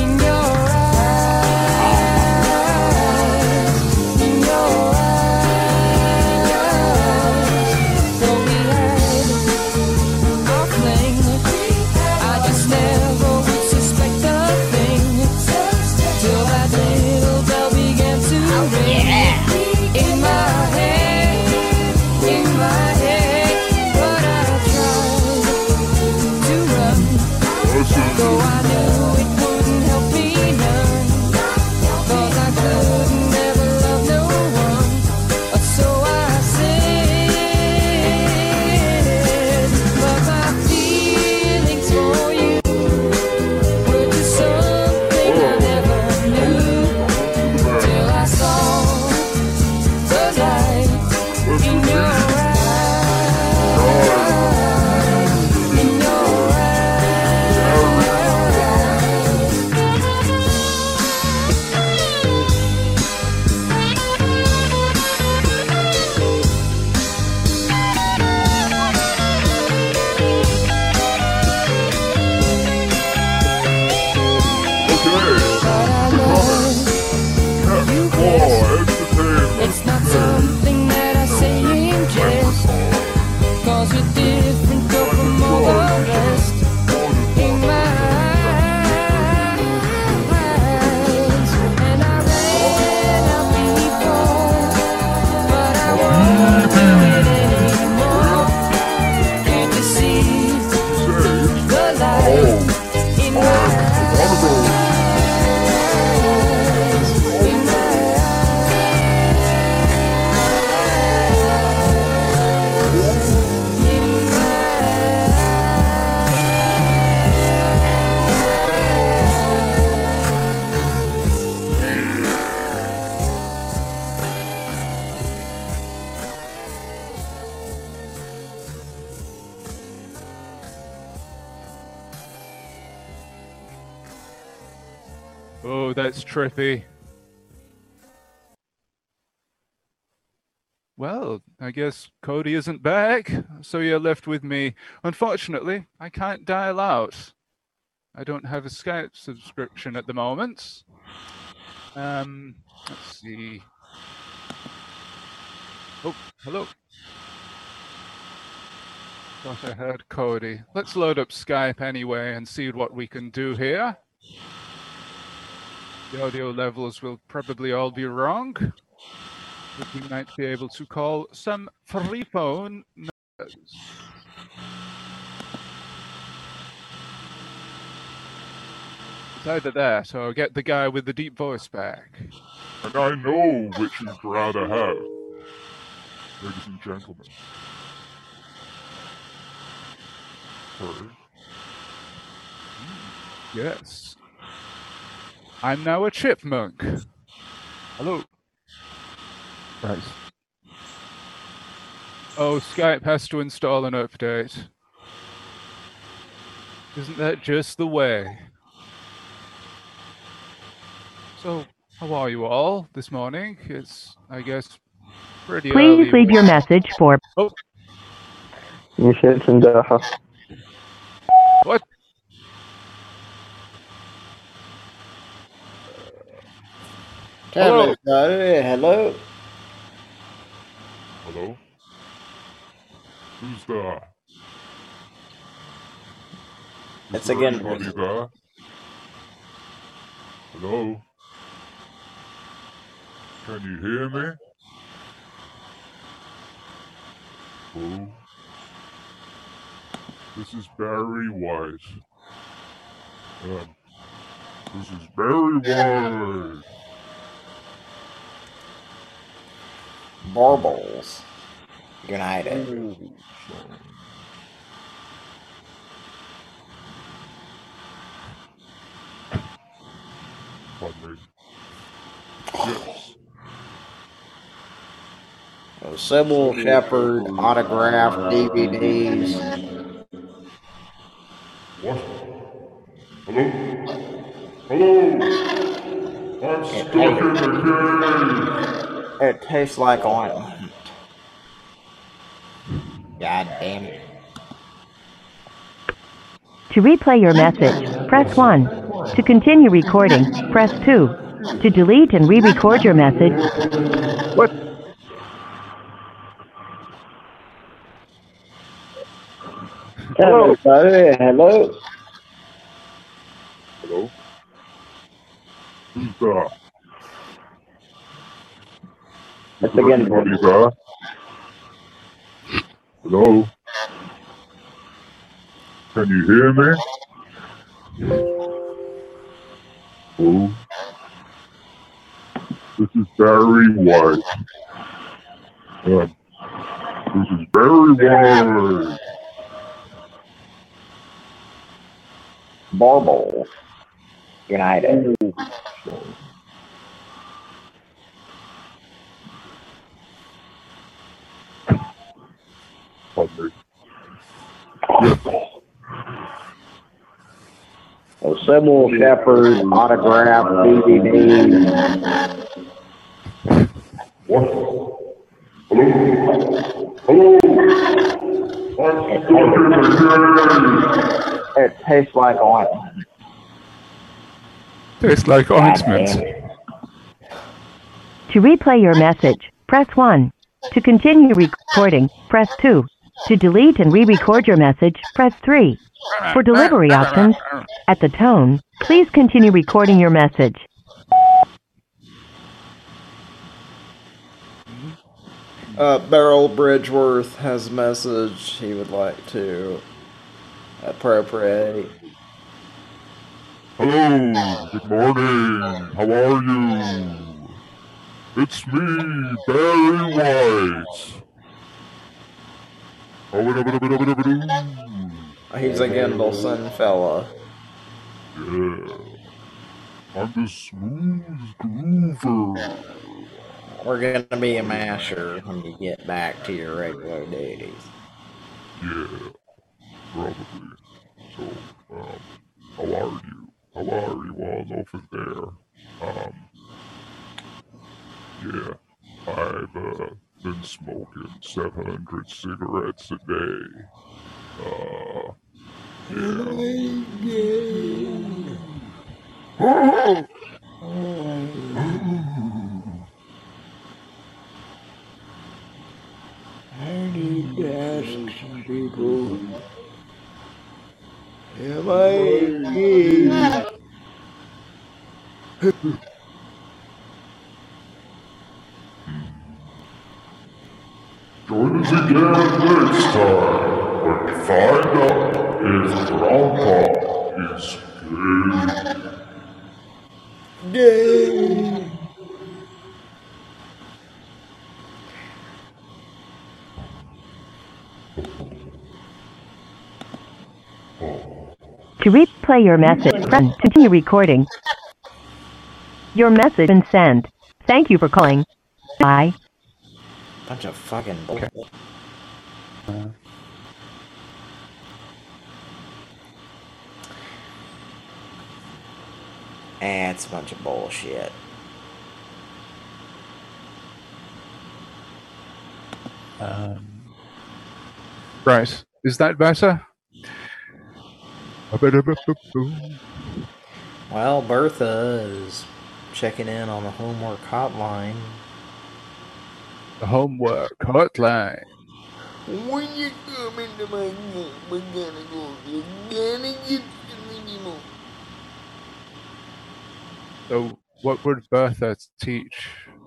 K: It's not something that I say in jest, 'cause you're different, girl, from all the rest. In my eyes, and I ran out before, but I won't do it anymore. Can't you see the light in my eyes?
V: Oh, that's trippy. Well, I guess Cody isn't back, so you're left with me. Unfortunately, I can't dial out. I don't have a Skype subscription at the moment. Let's see. Oh, hello. Thought I heard Cody. Let's load up Skype anyway and see what we can do here. The audio levels will probably all be wrong, but we might be able to call some free phone numbers. It's either that or get the guy with the deep voice back.
G: And I know which you'd rather have, ladies and gentlemen. Her.
V: Yes. I'm now a chipmunk. Hello.
G: Nice.
V: Oh, Skype has to install an update. Isn't that just the way? So, how are you all this morning? It's, I guess, pretty early.
P: Please leave your message for...
V: Oh. What?
B: Hello. Hello.
G: Hello? Who's there?
B: It's
G: Is there
B: again.
G: anybody there? Hello? Can you hear me? Hello? This is Barry White. This is Barry White.
B: Baubles. United.
G: Pardon me. Yes.
B: Sybil Shepherd autographed DVDs.
G: What? Hello? Hello? I'm stuck in the cave!
B: It tastes like ointment. God damn it.
P: To replay your message, press 1. To continue recording, press 2. To delete and re-record your message.
G: What?
A: Hello, buddy. Hello.
G: Hello? Who's that?
A: That's again.
G: Anybody there? Hello? Can you hear me? Hello? This is Barry White. This is Barry White.
A: Barble. United. A Sybil Shepherd autograph DVD.
G: What? Hello?
A: It tastes like ointment.
V: Tastes like ointment.
P: To replay your message, press 1. To continue recording, press 2. To delete and re-record your message, press 3. For delivery options, at the tone, please continue recording your message.
B: Beryl Bridgeworth has a message he would like to appropriate.
G: Hello, good morning. How are you? It's me, Barry White.
B: He's a Gendelsson fella.
G: Yeah. I'm the smooth groover.
B: We're gonna be a masher when you get back to your regular duties.
G: Yeah, probably. So, how are you? How are you all over there? Yeah, I've been smoking 700 cigarettes a day.
H: I need to ask some people, am I gay?
G: Join us again next time when we find out if Grandpa is gay.
H: Gay.
P: To replay your message, press continue recording. Your message has been sent. Thank you for calling. Bye.
B: Bunch of fucking bullshit. It's a bunch of bullshit.
V: Right. Is that better?
B: Well, Bertha is checking in on the homework hotline.
V: The homework hotline.
H: When you come into my room, we're gonna go. You're gonna get the minimum.
V: So, what would Bertha teach?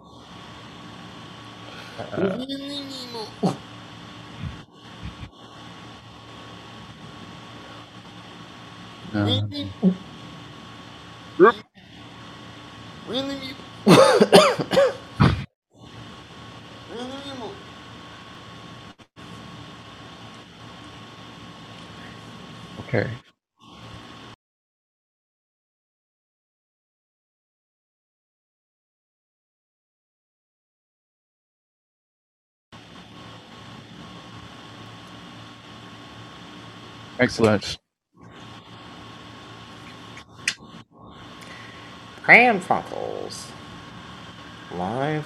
V: Okay. Excellent.
B: Pran Funkels. Live.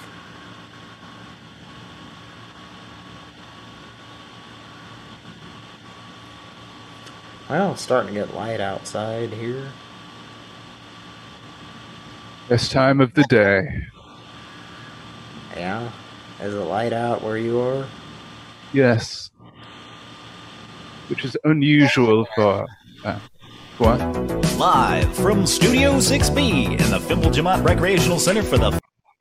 B: Well, it's starting to get light outside here.
V: Best time of the day.
B: Yeah? Is it light out where you are?
V: Yes. Which is unusual for... what?
Q: Live from Studio 6B in the Fimble Jamont Recreational Center for the...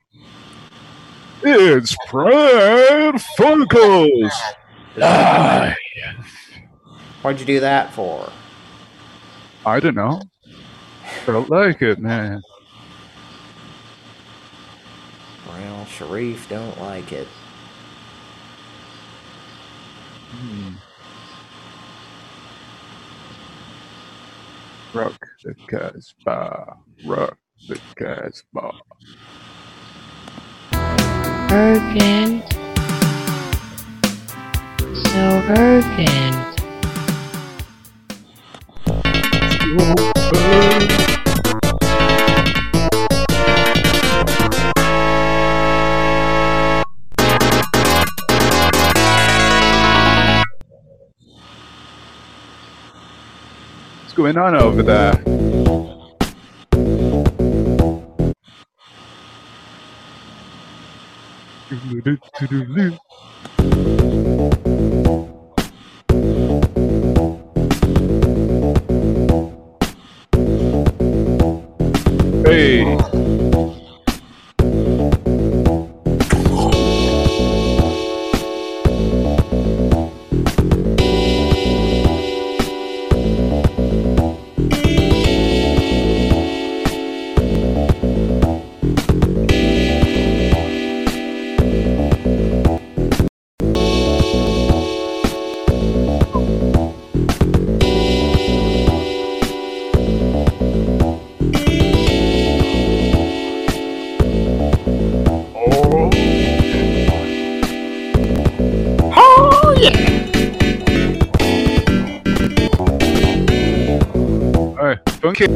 V: It's Pran Funkels! Live!
B: What'd you do that for?
V: I don't know. Felt like it, man.
B: Well, Sharif don't like it.
V: Rock the Casbah. Rock the Casbah.
N: Urgent. So urgent.
V: What's going on over there? Hey! Funky.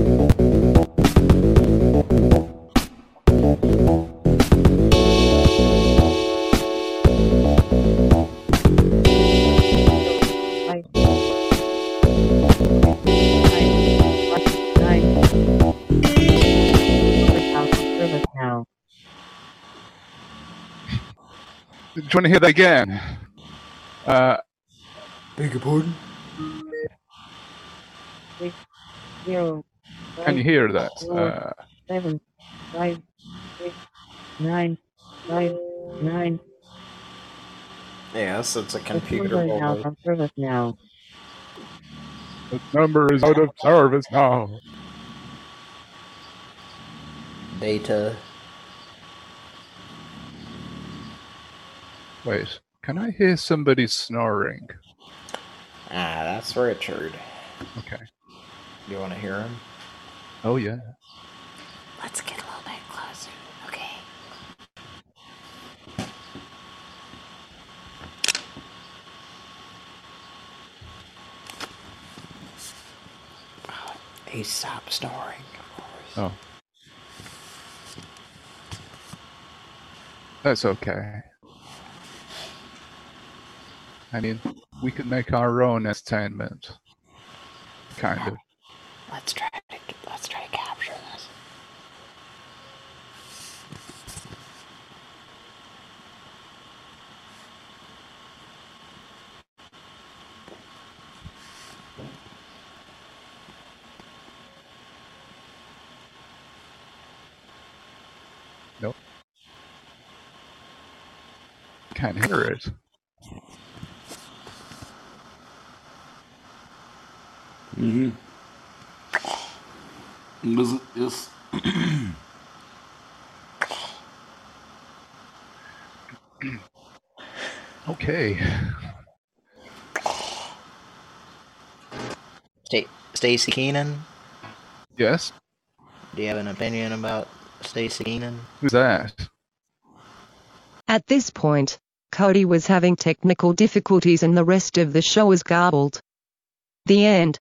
V: Do you want to hear that again?
H: Beg your pardon?
V: Can you hear that?
L: 7, 5, 6, 9, 5, 9.
B: Yes, it's a computer.
L: Out of service now.
V: The number is out of service now.
B: Data.
V: Wait, can I hear somebody snoring?
B: Ah, that's Richard.
V: Okay.
B: You want to hear him?
V: Oh, yeah.
B: Let's get a little bit closer, okay? Oh, he stopped snoring, of course.
V: Oh. That's okay. I mean, we could make our own entertainment. Kind of.
B: Let's try to capture this.
V: Nope. Can't hear it.
D: Mm-hmm. Yes.
V: Okay.
B: Stacy Keenan?
V: Yes?
B: Do you have an opinion about Stacy Keenan?
V: Who's that?
R: At this point, Cody was having technical difficulties and the rest of the show was garbled. The end.